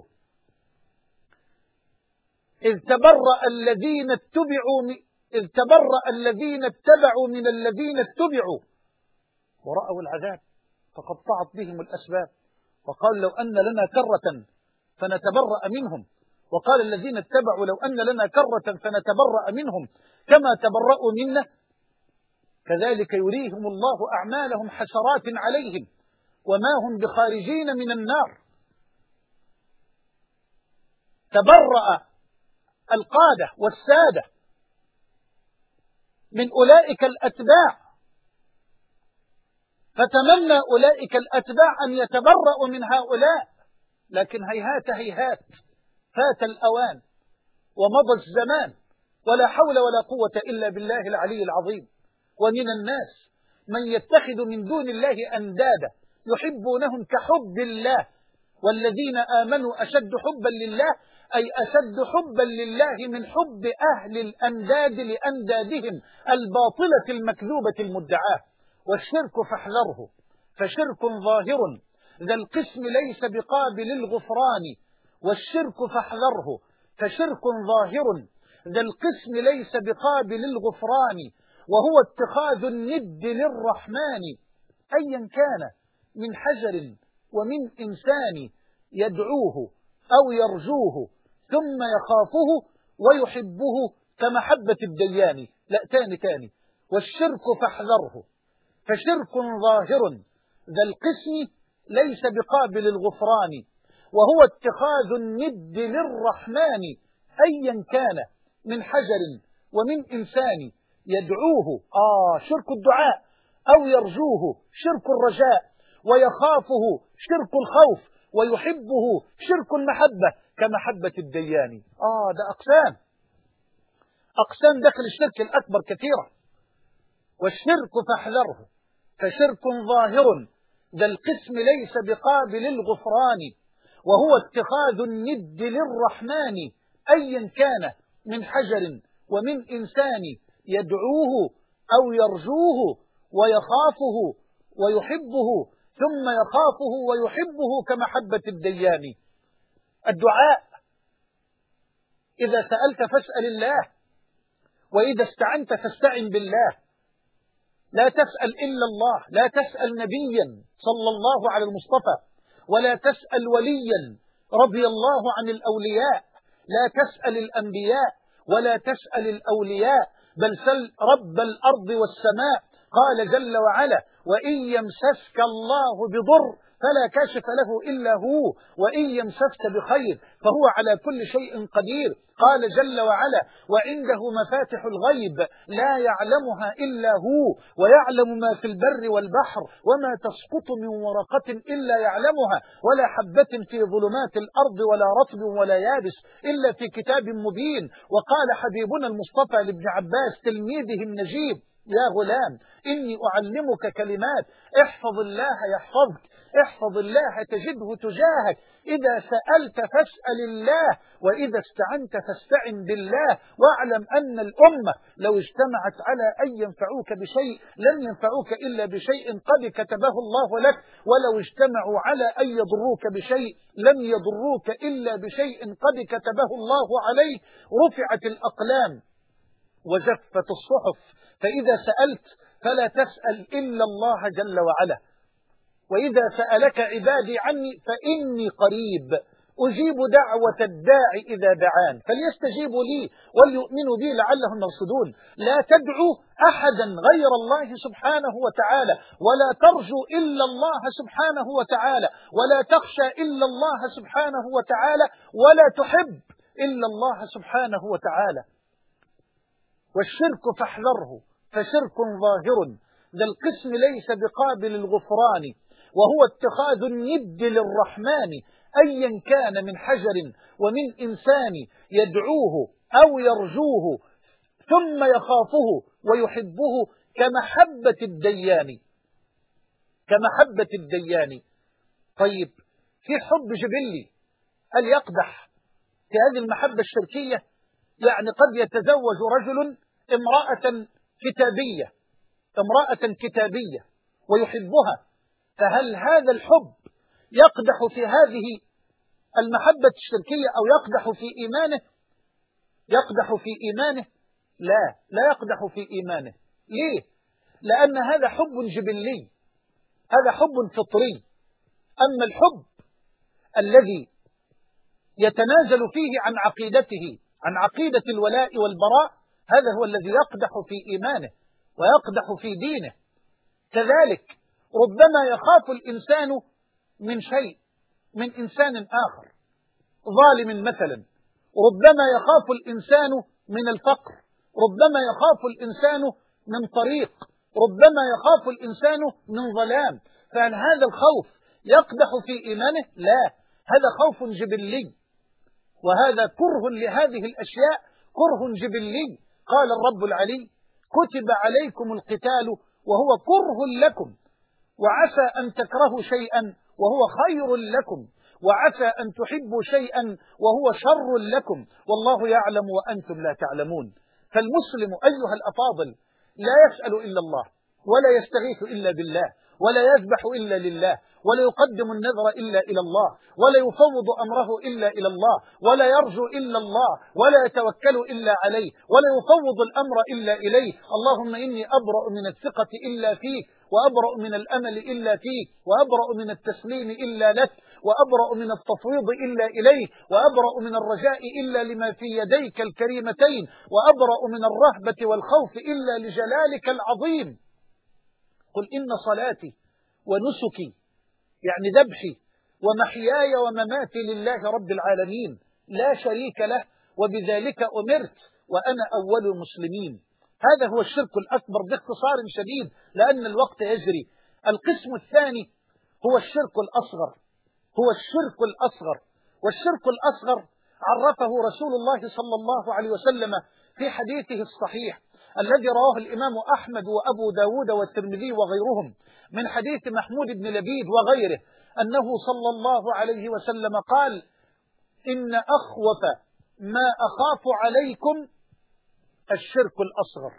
إذ تبرأ الذين اتبعوا إذ تبرأ الذين اتبعوا من الذين اتبعوا ورأوا العذاب فقطعت بهم الأسباب وقال لو أن لنا كرة فنتبرأ منهم وقال الذين اتبعوا لو أن لنا كرة فنتبرأ منهم كما تبرأوا منا كذلك يريهم الله أعمالهم حسرات عليهم وما هم بخارجين من النار. تبرأ القادة والسادة من أولئك الأتباع فتمنى أولئك الأتباع أن يتبرأوا من هؤلاء، لكن هيهات هيهات فات الأوان ومضى الزمان ولا حول ولا قوة إلا بالله العلي العظيم. ومن الناس من يتخذ من دون الله أندادا يحبونهم كحب الله والذين آمنوا أشد حبا لله، أي أشد حبا لله من حب أهل الأنداد لأندادهم الباطلة المكذوبة المدعاة. والشرك فاحذره فشرك ظاهر ذا القسم ليس بقابل الغفران. والشرك فاحذره فشرك ظاهر ذا القسم ليس بقابل الغفران وهو اتخاذ الند للرحمن أيا كان من حجر ومن إنسان يدعوه أو يرجوه ثم يخافه ويحبه كمحبة الديان. لا، تاني تاني. والشرك فاحذره فشرك ظاهر ذا القسم ليس بقابل الغفران، وهو اتخاذ الند للرحمن أيا كان من حجر ومن إنسان يدعوه آه شرك الدعاء أو يرجوه شرك الرجاء، ويخافه شرك الخوف، ويحبه شرك المحبة كمحبة الديان. آه ده أقسام أقسام داخل الشرك الأكبر كثيرة. والشرك فاحذره فشرك ظاهر ذا القسم ليس بقابل الغفران، وهو اتخاذ الند للرحمن أيا كان من حجر ومن إنسان يدعوه أو يرجوه ويخافه ويحبه ثم يخافه ويحبه كمحبة الديان. الدعاء إذا سألت فاسأل الله، وإذا استعنت فاستعن بالله. لا تسأل إلا الله، لا تسأل نبيا صلى الله على المصطفى، ولا تسأل وليا رضي الله عن الأولياء، لا تسأل الأنبياء ولا تسأل الأولياء، بل سل رب الأرض والسماء. قال جل وعلا: وإن يمسسك الله بضر فلا كاشف له إلا هو، وإن يمسسك بخير فهو على كل شيء قدير. قال جل وعلا: وعنده مفاتح الغيب لا يعلمها إلا هو، ويعلم ما في البر والبحر، وما تسقط من ورقة إلا يعلمها، ولا حبة في ظلمات الأرض ولا رطب ولا يابس إلا في كتاب مبين. وقال حبيبنا المصطفى لابن عباس تلميذه النجيب: يا غلام إني أعلمك كلمات احفظ الله يحفظك، احفظ الله تجده تجاهك، إذا سألت فاسأل الله، وإذا استعنت فاستعن بالله. واعلم أن الأمة لو اجتمعت على أن ينفعوك بشيء لن ينفعوك إلا بشيء قد كتبه الله لك، ولو اجتمعوا على أن يضروك بشيء لم يضروك إلا بشيء قد كتبه الله عليك. رفعت الأقلام وجفت الصحف، فإذا سألت فلا تسأل إلا الله جل وعلا. وإذا سألك عبادي عني فإني قريب أجيب دعوة الداعي إذا دعان فليستجيبوا لي وليؤمنوا بي لعلهم يرشدون. لا تدعو أحدا غير الله سبحانه وتعالى، ولا ترجو إلا الله سبحانه وتعالى، ولا تخشى إلا الله سبحانه وتعالى، ولا تحب إلا الله سبحانه وتعالى. والشرك فاحذره فشرك ظاهر ذا القسم ليس بقابل الغفران، وهو اتخاذ الند للرحمن أيا كان من حجر ومن إنسان يدعوه أو يرجوه ثم يخافه ويحبه كمحبة الديان كمحبة الديان. طيب، في حب جبلي هل يقدح في هذه المحبة الشركية؟ يعني قد يتزوج رجل امرأة كتابية امرأة كتابية ويحبها، فهل هذا الحب يقدح في هذه المحبة الشركية أو يقدح في إيمانه؟ يقدح في إيمانه؟ لا، لا يقدح في إيمانه. ليه؟ لأن هذا حب جبلي، هذا حب فطري. أما الحب الذي يتنازل فيه عن عقيدته، عن عقيدة الولاء والبراء، هذا هو الذي يقدح في إيمانه ويقدح في دينه. كذلك ربما يخاف الإنسان من شيء، من إنسان آخر ظالم مثلا، ربما يخاف الإنسان من الفقر، ربما يخاف الإنسان من طريق، ربما يخاف الإنسان من ظلام. فهل هذا الخوف يقدح في إيمانه؟ لا، هذا خوف جبلي، وهذا كره لهذه الأشياء، كره جبلي. قال الرب العلي: كتب عليكم القتال وهو كره لكم، وعسى أن تكرهوا شيئا وهو خير لكم، وعسى أن تحبوا شيئا وهو شر لكم، والله يعلم وأنتم لا تعلمون. فالمسلم أيها الأفاضل لا يسأل إلا الله، ولا يستغيث إلا بالله، ولا يذبح إلا لله، ولا يقدم النذر إلا إلى الله، ولا يفوض أمره إلا إلى الله، ولا يرجو إلا الله، ولا يتوكل إلا عليه، ولا يفوض الأمر إلا إليه. اللهم إني أبرأ من الثقة إلا فيك، وأبرأ من الأمل إلا فيك، وأبرأ من التسليم إلا لك، وأبرأ من التفويض إلا إليه، وأبرأ من الرجاء إلا لما في يديك الكريمتين، وأبرأ من الرهبة والخوف إلا لجلالك العظيم. قل إن صلاتي ونسكي يعني ذبحي ومحياي ومماتي لله رب العالمين لا شريك له وبذلك أمرت وأنا أول المسلمين. هذا هو الشرك الأكبر باختصار شديد لأن الوقت يجري. القسم الثاني هو الشرك الأصغر، هو الشرك الأصغر والشرك الأصغر عرفه رسول الله صلى الله عليه وسلم في حديثه الصحيح الذي رواه الإمام أحمد وأبو داود والترمذي وغيرهم من حديث محمود بن لبيد وغيره أنه صلى الله عليه وسلم قال: إن أخوف ما أخاف عليكم الشرك الأصغر.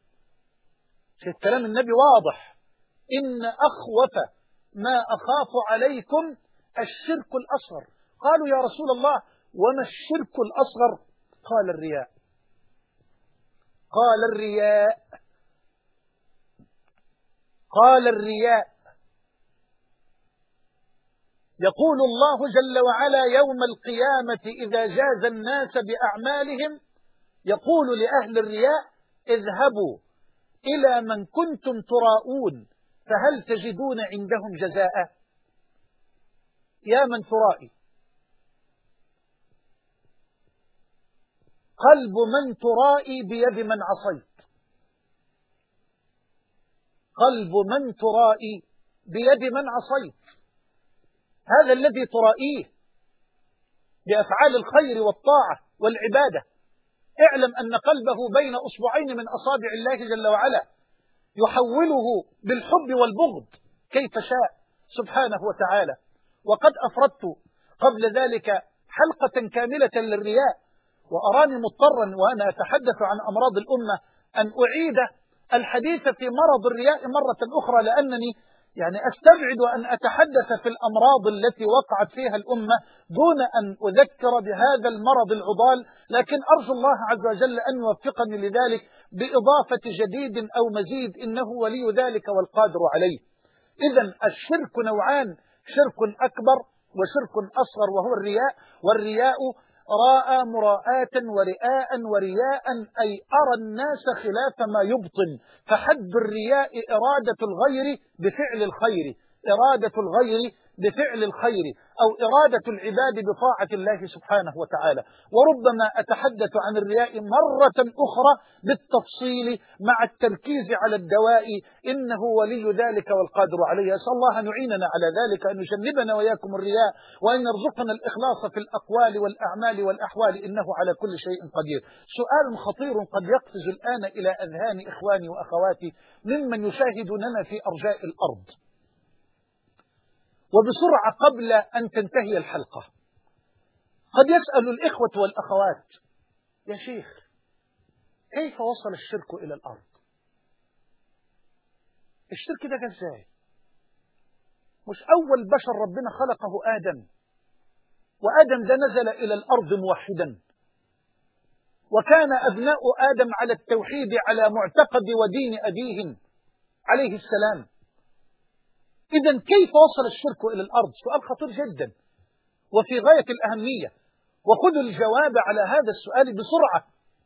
كلام النبي واضح، إن أخوف ما أخاف عليكم الشرك الأصغر. قالوا: يا رسول الله وما الشرك الأصغر؟ قال: الرياء. قال الرياء قال الرياء يقول الله جل وعلا يوم القيامة إذا جاز الناس بأعمالهم يقول لأهل الرياء: اذهبوا إلى من كنتم تراءون فهل تجدون عندهم جزاء؟ يا من ترائي، قلب من ترائي بيد من عصيت، قلب من ترائي بيد من عصيت. هذا الذي ترائيه بأفعال الخير والطاعة والعبادة اعلم أن قلبه بين أصبعين من أصابع الله جل وعلا يحوله بالحب والبغض كيف شاء سبحانه وتعالى. وقد أفردت قبل ذلك حلقة كاملة للرياء، وأراني مضطرا وأنا أتحدث عن أمراض الأمة أن أعيد الحديث في مرض الرياء مرة أخرى، لأنني يعني أستبعد أن أتحدث في الأمراض التي وقعت فيها الأمة دون أن أذكر بهذا المرض العضال، لكن أرجو الله عز وجل أن يوفقني لذلك بإضافة جديد أو مزيد، إنه ولي ذلك والقادر عليه. إذن الشرك نوعان: شرك أكبر وشرك أصغر وهو الرياء. والرياء راء مراءة ورئاء ورياء أي أرى الناس خلاف ما يبطن. فحد الرياء إرادة الغير بفعل الخير، إرادة الغير بفعل الخير أو إرادة العباد بطاعة الله سبحانه وتعالى. وربما أتحدث عن الرياء مرة أخرى بالتفصيل مع التركيز على الدواء، إنه ولي ذلك والقادر عليه. أسأل الله أن يعيننا على ذلك، أن يجنبنا وإياكم الرياء، وأن يرزقنا الإخلاص في الأقوال والأعمال والأحوال، إنه على كل شيء قدير. سؤال خطير قد يقفز الآن إلى أذهان إخواني وأخواتي ممن يشاهدوننا في أرجاء الأرض، وبسرعة قبل أن تنتهي الحلقة. قد يسأل الإخوة والأخوات: يا شيخ كيف وصل الشرك إلى الأرض؟ الشرك ده جه ازاي؟ مش أول بشر ربنا خلقه آدم، وآدم ده نزل إلى الأرض موحدا، وكان أبناء آدم على التوحيد على معتقد ودين أبيهم عليه السلام. إذن كيف وصل الشرك إلى الأرض؟ سؤال خطير جدا وفي غاية الأهمية، وخذوا الجواب على هذا السؤال بسرعة.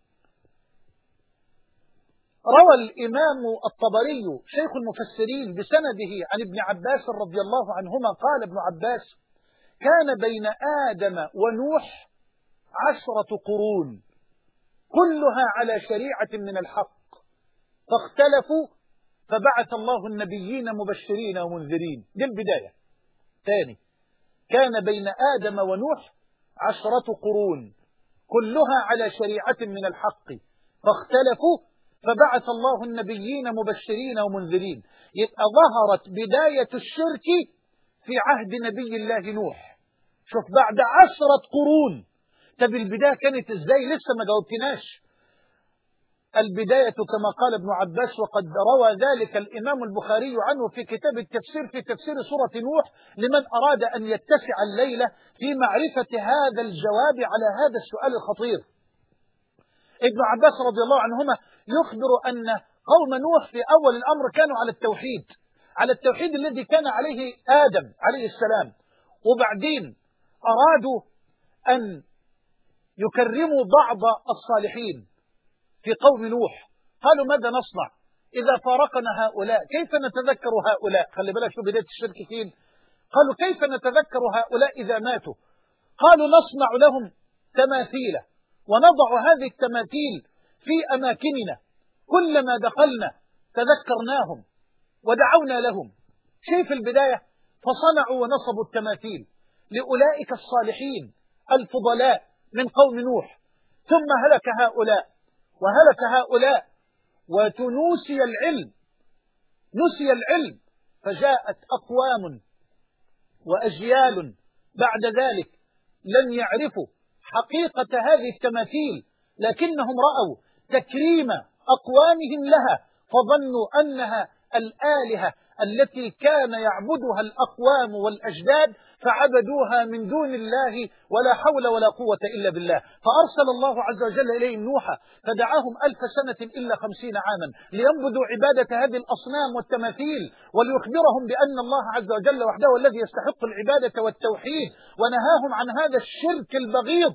روى الإمام الطبري شيخ المفسرين بسنده عن ابن عباس رضي الله عنهما قال ابن عباس: كان بين آدم ونوح عشرة قرون كلها على شريعة من الحق، فاختلفوا فبعث الله النبيين مبشرين ومنذرين. دي البداية. ثاني: كان بين آدم ونوح عشرة قرون كلها على شريعة من الحق، فاختلفوا فبعث الله النبيين مبشرين ومنذرين. يبقى ظهرت بداية الشرك في عهد نبي الله نوح. شوف، بعد عشرة قرون. طب البداية كانت ازاي؟ لسه ما جاوبتناش. البداية كما قال ابن عباس، وقد روى ذلك الإمام البخاري عنه في كتاب التفسير في تفسير سورة نوح، لمن أراد أن يتسع الليلة في معرفة هذا الجواب على هذا السؤال الخطير. ابن عباس رضي الله عنهما يخبر أن قوم نوح في أول الأمر كانوا على التوحيد، على التوحيد الذي كان عليه آدم عليه السلام، وبعدين أرادوا أن يكرموا بعض الصالحين في قوم نوح. قالوا ماذا نصنع إذا فارقنا هؤلاء؟ كيف نتذكر هؤلاء؟ خلي بالك شو بداية الشرك فين. قالوا كيف نتذكر هؤلاء إذا ماتوا؟ قالوا نصنع لهم تماثيل ونضع هذه التماثيل في أماكننا، كلما دخلنا تذكرناهم ودعونا لهم. شيء في البداية فصنعوا ونصبوا التماثيل لأولئك الصالحين الفضلاء من قوم نوح، ثم هلك هؤلاء وهلك هؤلاء وتنوسي العلم، نسي العلم، فجاءت أقوام وأجيال بعد ذلك لم يعرفوا حقيقة هذه التماثيل، لكنهم رأوا تكريم أقوامهم لها فظنوا أنها الآلهة التي كان يعبدها الأقوام والأجداد، فعبدوها من دون الله ولا حول ولا قوة إلا بالله. فأرسل الله عز وجل إليهم نوحا فدعاهم ألف سنة إلا خمسين عاما لينبذوا عبادة هذه الأصنام والتماثيل، وليخبرهم بأن الله عز وجل وحده الذي يستحق العبادة والتوحيد، ونهاهم عن هذا الشرك البغيض.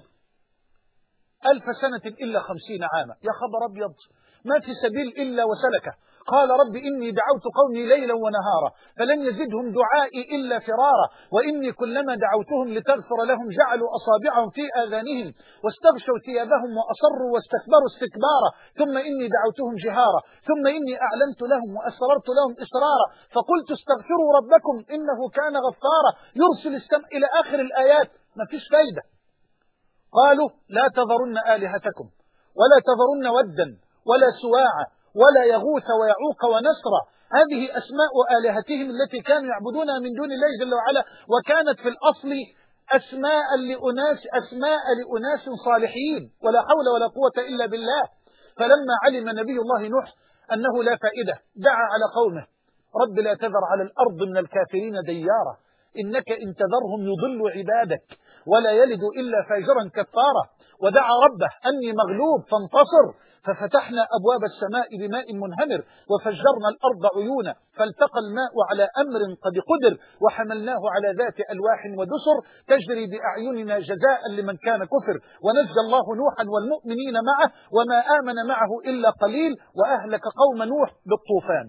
ألف سنة إلا خمسين عاما، يا خبر أبيض، ما في سبيل إلا وسلكه. قال رب إني دعوت قومي ليلا ونهارا فلن يزدهم دعائي إلا فرارا، وإني كلما دعوتهم لتغفر لهم جعلوا أصابعهم في آذانهم واستغشوا ثيابهم وأصروا واستكبروا استكبارا، ثم إني دعوتهم جهارا ثم إني أعلنت لهم وأسررت لهم إسرارا، فقلت استغفروا ربكم إنه كان غفارا يرسل السماء إلى آخر الآيات. ما فيش فايدة. قالوا لا تذرن آلهتكم ولا تذرن ودا ولا سواعا ولا يغوث ويعوق ونسرا، هذه أسماء آلهتهم التي كانوا يعبدونها من دون الله جل وعلا، وكانت في الأصل أسماء لأناس أسماء لأناس صالحين ولا حول ولا قوة إلا بالله. فلما علم نبي الله نوح أنه لا فائدة دعا على قومه رب لا تذر على الأرض من الكافرين ديارا إنك إن تذرهم يضل عبادك ولا يلد إلا فاجرا كفارا، ودعا ربه أني مغلوب فانتصر، ففتحنا أبواب السماء بماء منهمر وفجرنا الأرض عيونا فالتقى الماء على أمر قد قدر وحملناه على ذات ألواح ودسر تجري بأعيننا جزاء لمن كان كفر، ونجى الله نوحا والمؤمنين معه وما آمن معه إلا قليل، وأهلك قوم نوح بالطوفان.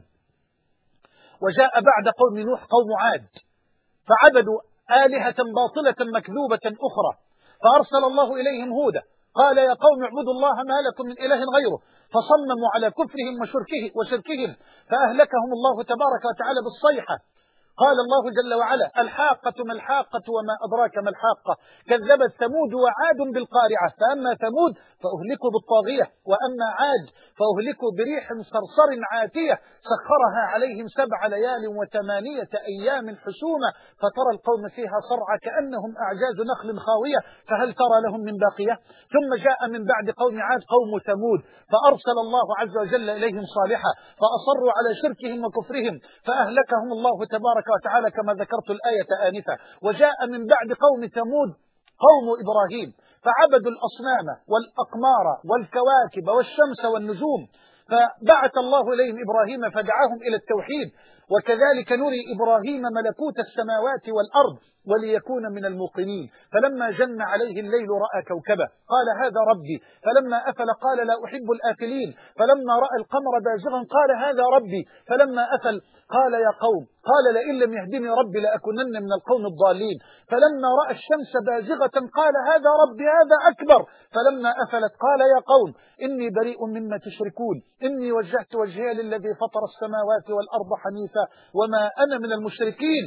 وجاء بعد قوم نوح قوم عاد فعبدوا آلهة باطلة مكذوبة أخرى، فأرسل الله إليهم هودا قال يا قوم اعبدوا الله ما لكم من إله غيره، فصمموا على كفرهم وشركه وشركهم فأهلكهم الله تبارك وتعالى بالصيحة. قال الله جل وعلا الحاقة ما الحاقة وما أدراك ما الحاقة، كذبت ثمود وعاد بالقارعة، فأما ثمود فأهلكوا بالطاغية وأما عاد فأهلكوا بريح صرصر عاتية سخرها عليهم سبع ليال وثمانية أيام حسوما فترى القوم فيها صرعى كأنهم أعجاز نخل خاوية فهل ترى لهم من باقية. ثم جاء من بعد قوم عاد قوم ثمود فأرسل الله عز وجل إليهم صالحا فأصروا على شركهم وكفرهم فأهلكهم الله تبارك وتعالى كما ذكرت الآية آنفة. وجاء من بعد قوم ثمود قوم إبراهيم فعبدوا الأصنام والأقمار والكواكب والشمس والنجوم، فبعث الله إليهم إبراهيم فدعاهم إلى التوحيد، وكذلك نري إبراهيم ملكوت السماوات والأرض وليكون من الموقنين، فلما جن عليه الليل رأى كوكبا قال هذا ربي، فلما أفل قال لا أحب الآفلين، فلما رأى القمر بازغا قال هذا ربي، فلما أفل قال يا قوم قال لئن لم يهدني ربي لأكونن من القوم الضالين، فلما رأى الشمس بازغة قال هذا ربي هذا أكبر، فلما أفلت قال يا قوم إني بريء مما تشركون إني وجهت وجهي للذي فطر السماوات والأرض حنيفا وما أنا من المشركين.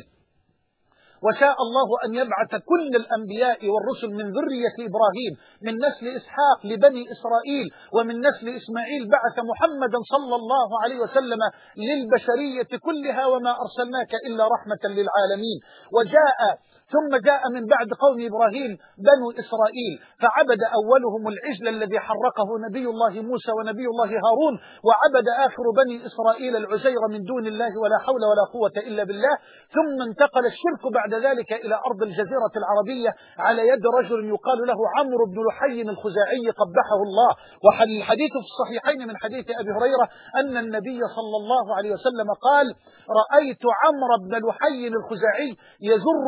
وشاء الله أن يبعث كل الأنبياء والرسل من ذرية إبراهيم من نسل إسحاق لبني إسرائيل، ومن نسل إسماعيل بعث محمدا صلى الله عليه وسلم للبشرية كلها وما أرسلناك إلا رحمة للعالمين. وجاء ثم جاء من بعد قوم إبراهيم بنو إسرائيل فعبد أولهم العجل الذي حرقه نبي الله موسى ونبي الله هارون، وعبد آخر بني إسرائيل العزير من دون الله ولا حول ولا قوة إلا بالله. ثم انتقل الشرك بعد ذلك إلى أرض الجزيرة العربية على يد رجل يقال له عمرو بن لحي الخزاعي قبحه الله. والحديث في الصحيحين من حديث أبي هريرة أن النبي صلى الله عليه وسلم قال رأيت عمرو بن لحي الخزاعي يزر قص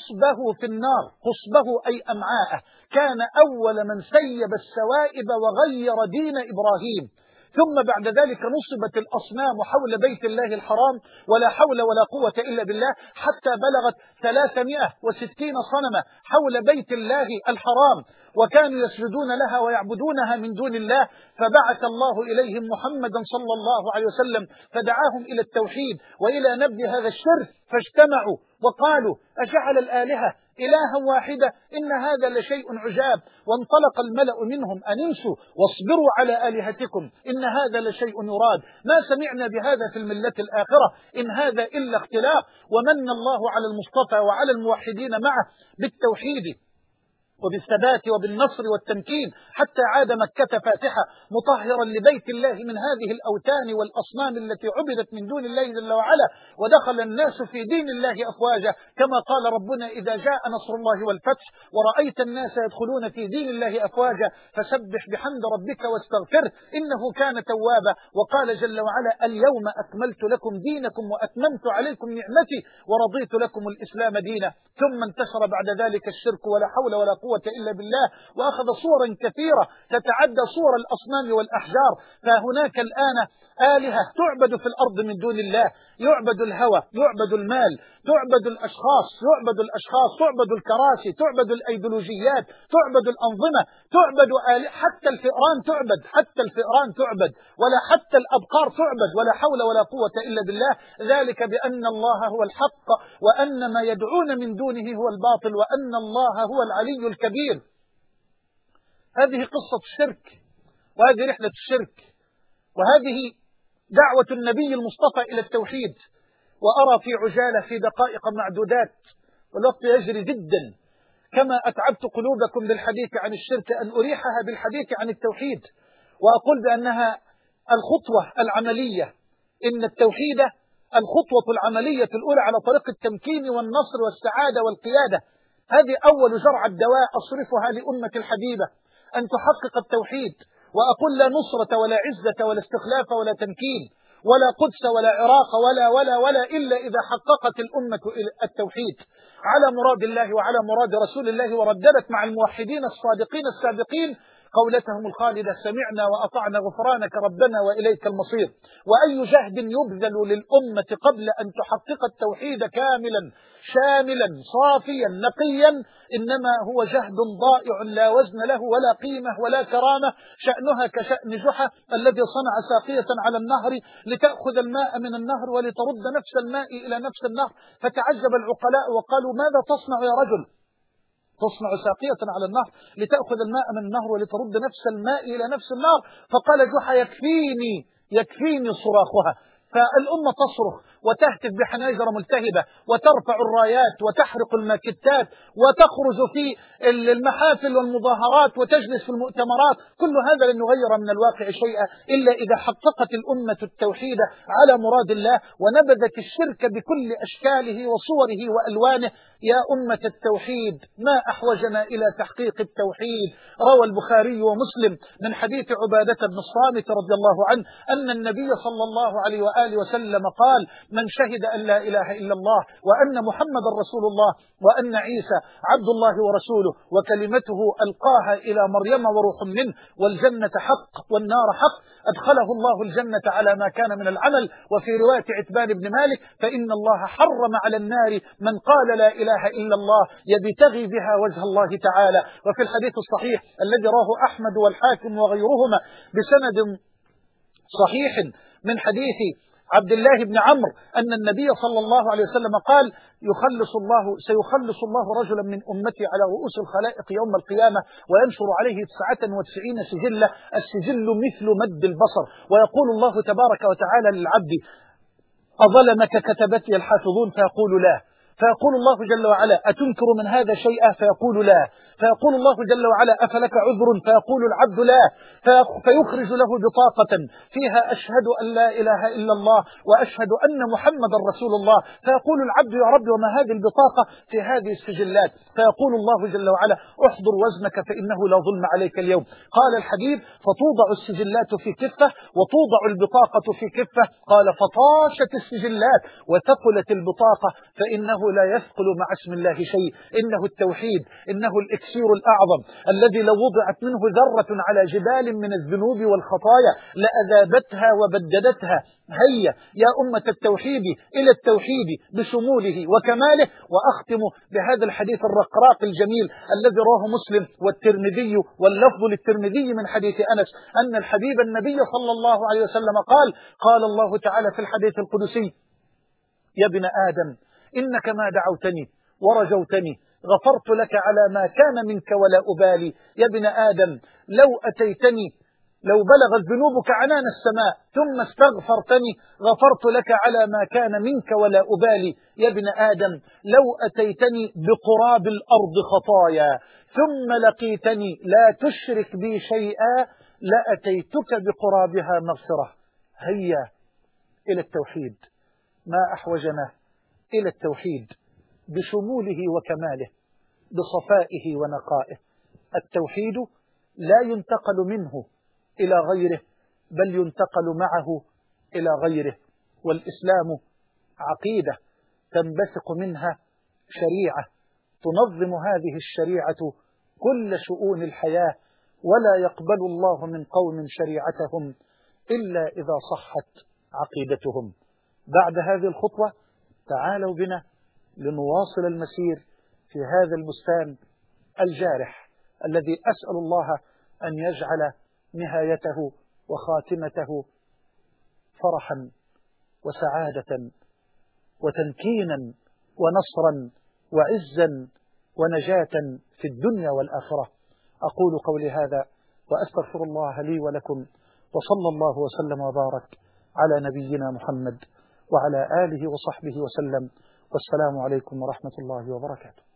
قصبه في النار، قصبه أي أمعاءه، كان أول من سيب السوائب وغير دين إبراهيم. ثم بعد ذلك نصبت الأصنام حول بيت الله الحرام، ولا حول ولا قوة إلا بالله، حتى بلغت ثلاثمائة وستين صنما حول بيت الله الحرام، وكانوا يسجدون لها ويعبدونها من دون الله. فبعث الله إليهم محمدا صلى الله عليه وسلم فدعاهم إلى التوحيد وإلى نبذ هذا الشرك، فاجتمعوا وقالوا أجعل الآلهة إلها واحدة إن هذا لشيء عجاب. وانطلق الملأ منهم أن انسوا واصبروا على آلهتكم إن هذا لشيء يراد، ما سمعنا بهذا في الملة الآخرة إن هذا إلا اختلاق. ومن الله على المصطفى وعلى الموحدين معه بالتوحيد وبالثبات وبالنصر والتمكين، حتى عاد مكة فاتحة مطهرا لبيت الله من هذه الأوثان والأصنام التي عبدت من دون الله جل وعلا، ودخل الناس في دين الله أفواجا، كما قال ربنا إذا جاء نصر الله والفتح ورأيت الناس يدخلون في دين الله أفواجا فسبح بحمد ربك واستغفره إنه كان توابا. وقال جل وعلا اليوم أكملت لكم دينكم وأتممت عليكم نعمتي ورضيت لكم الإسلام دينا. ثم انتشر بعد ذلك الشرك ولا حول ولا قوة إلا بالله، وأخذ صورا كثيرة تتعدى صور الأصنام والأحجار. فهناك الآن آلهة تعبد في الأرض من دون الله، يعبد الهوى، يعبد المال، تعبد الأشخاص، يعبد الأشخاص، تعبد الكراسي، تعبد الأيديولوجيات، تعبد الأنظمة، تعبد آلهة، حتى الفئران تعبد، حتى الفئران تعبد، ولا حتى الأبقار تعبد، ولا حول ولا قوة إلا بالله. ذلك بأن الله هو الحق وأن ما يدعون من دونه هو الباطل وأن الله هو العلي الكبير. هذه قصة الشرك، وهذه رحلة الشرك، وهذه دعوة النبي المصطفى إلى التوحيد. وأرى في عجالة في دقائق معدودات والوقت يجري جدا، كما أتعبت قلوبكم بالحديث عن الشرك أن أريحها بالحديث عن التوحيد، وأقول بأنها الخطوة العملية، إن التوحيد الخطوة العملية الأولى على طريق التمكين والنصر والسعادة والقيادة. هذه أول جرعة دواء أصرفها لأمة الحبيبة، أن تحقق التوحيد. وأقول لا نصرة ولا عزة ولا استخلاف ولا تمكين ولا قدس ولا عراق ولا ولا ولا إلا إذا حققت الأمة التوحيد على مراد الله وعلى مراد رسول الله، ورددت مع الموحدين الصادقين السابقين قولتهم الخالدة سمعنا وأطعنا غفرانك ربنا وإليك المصير. وأي جهد يبذل للأمة قبل أن تحقق التوحيد كاملا شاملا صافيا نقيا إنما هو جهد ضائع لا وزن له ولا قيمة ولا كرامة، شأنها كشأن جحا الذي صنع ساقية على النهر لتأخذ الماء من النهر ولترد نفس الماء إلى نفس النهر. فتعجب العقلاء وقالوا ماذا تصنع يا رجل؟ تصنع ساقية على النهر لتأخذ الماء من النهر ولترد نفس الماء إلى نفس النهر. فقال جحا يكفيني يكفيني صراخها. فالأمة تصرخ وتهتف بحناجر ملتهبة وترفع الرايات وتحرق الماكتات وتخرج في المحافل والمظاهرات وتجلس في المؤتمرات. كل هذا لن يغير من الواقع شيئا إلا إذا حققت الأمة التوحيد على مراد الله ونبذت الشرك بكل أشكاله وصوره وألوانه. يا أمة التوحيد ما أحوجنا إلى تحقيق التوحيد. روى البخاري ومسلم من حديث عبادة بن الصامت رضي الله عنه أن النبي صلى الله عليه وآله وسلم قال من شهد أن لا إله إلا الله وأن محمد رسول الله وأن عيسى عبد الله ورسوله وكلمته ألقاها إلى مريم وروح منه والجنة حق والنار حق أدخله الله الجنة على ما كان من العمل. وفي رواية عتبان بن مالك فإن الله حرم على النار من قال لا إله إلا الله يبتغي بها وجه الله تعالى. وفي الحديث الصحيح الذي رواه أحمد والحاكم وغيرهما بسند صحيح من حديث عبد الله بن عمرو أن النبي صلى الله عليه وسلم قال يخلص الله سيخلص الله رجلا من أمتي على رؤوس الخلائق يوم القيامة وينشر عليه تسعة وتسعين سجلة السجل مثل مد البصر ويقول الله تبارك وتعالى للعبد أظلمك كتبتي الحافظون فيقول لا، فيقول الله جل وعلا أتنكر من هذا شيئا فيقول لا، فيقول الله جل وعلا أفلك عذر؟ فيقول العبد لا، فيخرج له بطاقة فيها أشهد أن لا إله إلا الله وأشهد أن محمد رسول الله. فيقول العبد يا رب وما هذه البطاقة؟ في هذه السجلات. فيقول الله جل وعلا احضر وزنك فإنه لا ظلم عليك اليوم. قال الحبيب فتوضع السجلات في كفة وتوضع البطاقة في كفة. قال فطاشت السجلات وثقلت البطاقة، فإنه لا يثقل مع اسم الله شيء. إنه التوحيد، إنه الإكسير الأعظم الذي لو وضعت منه ذرة على جبال من الذنوب والخطايا لأذابتها وبددتها. هيا يا أمة التوحيد إلى التوحيد بشموله وكماله. وأختم بهذا الحديث الرقراق الجميل الذي رواه مسلم والترمذي، واللفظ للترمذي من حديث أنس أن الحبيب النبي صلى الله عليه وسلم قال قال الله تعالى في الحديث القدسي يا ابن آدم إنك ما دعوتني ورجوتني غفرت لك على ما كان منك ولا أبالي. يا ابن آدم لو أتيتني لو بلغت ذنوبك عنان السماء ثم استغفرتني غفرت لك على ما كان منك ولا أبالي. يا ابن آدم لو أتيتني بقراب الأرض خطايا ثم لقيتني لا تشرك بي شيئا لأتيتك بقرابها مغفرة. هيا إلى التوحيد، ما أحوجنا إلى التوحيد بشموله وكماله بصفائه ونقائه. التوحيد لا ينتقل منه إلى غيره بل ينتقل معه إلى غيره. والإسلام عقيدة تنبثق منها شريعة تنظم هذه الشريعة كل شؤون الحياة، ولا يقبل الله من قوم شريعتهم إلا إذا صحت عقيدتهم. بعد هذه الخطوة تعالوا بنا لنواصل المسير في هذا البستان الجارح الذي أسأل الله أن يجعل نهايته وخاتمته فرحا وسعادة وتمكينا ونصرا وعزا ونجاة في الدنيا والآخرة. أقول قولي هذا وأستغفر الله لي ولكم، وصلى الله وسلم وبارك على نبينا محمد وعلى آله وصحبه وسلم، والسلام عليكم ورحمة الله وبركاته.